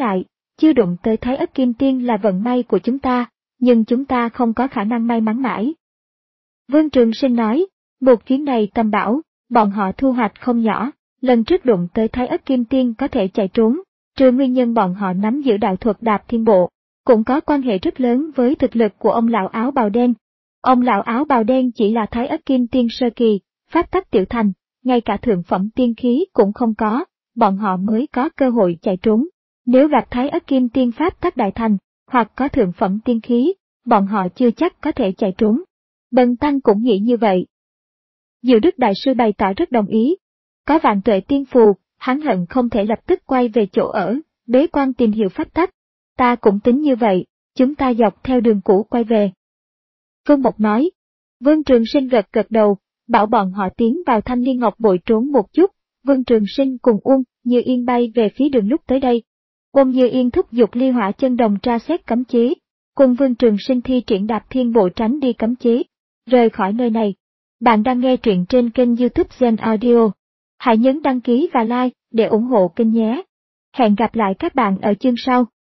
chưa đụng tới Thái Ất Kim Tiên là vận may của chúng ta, nhưng chúng ta không có khả năng may mắn mãi. Vương Trường Sinh nói, một chuyến này tầm bảo, bọn họ thu hoạch không nhỏ, lần trước đụng tới Thái Ất Kim Tiên có thể chạy trốn, trừ nguyên nhân bọn họ nắm giữ đạo thuật Đạp Thiên Bộ, cũng có quan hệ rất lớn với thực lực của ông lão áo bào đen. Ông lão áo bào đen chỉ là Thái Ất Kim Tiên sơ kỳ, pháp tắc tiểu thành, ngay cả thượng phẩm tiên khí cũng không có, bọn họ mới có cơ hội chạy trốn. Nếu gặp Thái Ất Kim Tiên pháp tắc đại thành, hoặc có thượng phẩm tiên khí, bọn họ chưa chắc có thể chạy trốn. Bần tăng cũng nghĩ như vậy. Diệu Đức Đại Sư bày tỏ rất đồng ý. Có vạn tuệ tiên phù, hắn hận không thể lập tức quay về chỗ ở, bế quan tìm hiểu pháp tắc. Ta cũng tính như vậy, chúng ta dọc theo đường cũ quay về. Phương Mộc nói. Vương Trường Sinh gật gật đầu, bảo bọn họ tiến vào Thanh Liên Ngọc Bội trốn một chút. Vương Trường Sinh cùng Uông Như Yên bay về phía đường lúc tới đây. Uông Như Yên thúc giục Ly Hỏa Chân Đồng tra xét cấm chế, cùng Vương Trường Sinh thi triển Đạp Thiên Bộ tránh đi cấm chế, rời khỏi nơi này. Bạn đang nghe truyện trên kênh YouTube Gen Audio. Hãy nhấn đăng ký và like để ủng hộ kênh nhé. Hẹn gặp lại các bạn ở chương sau.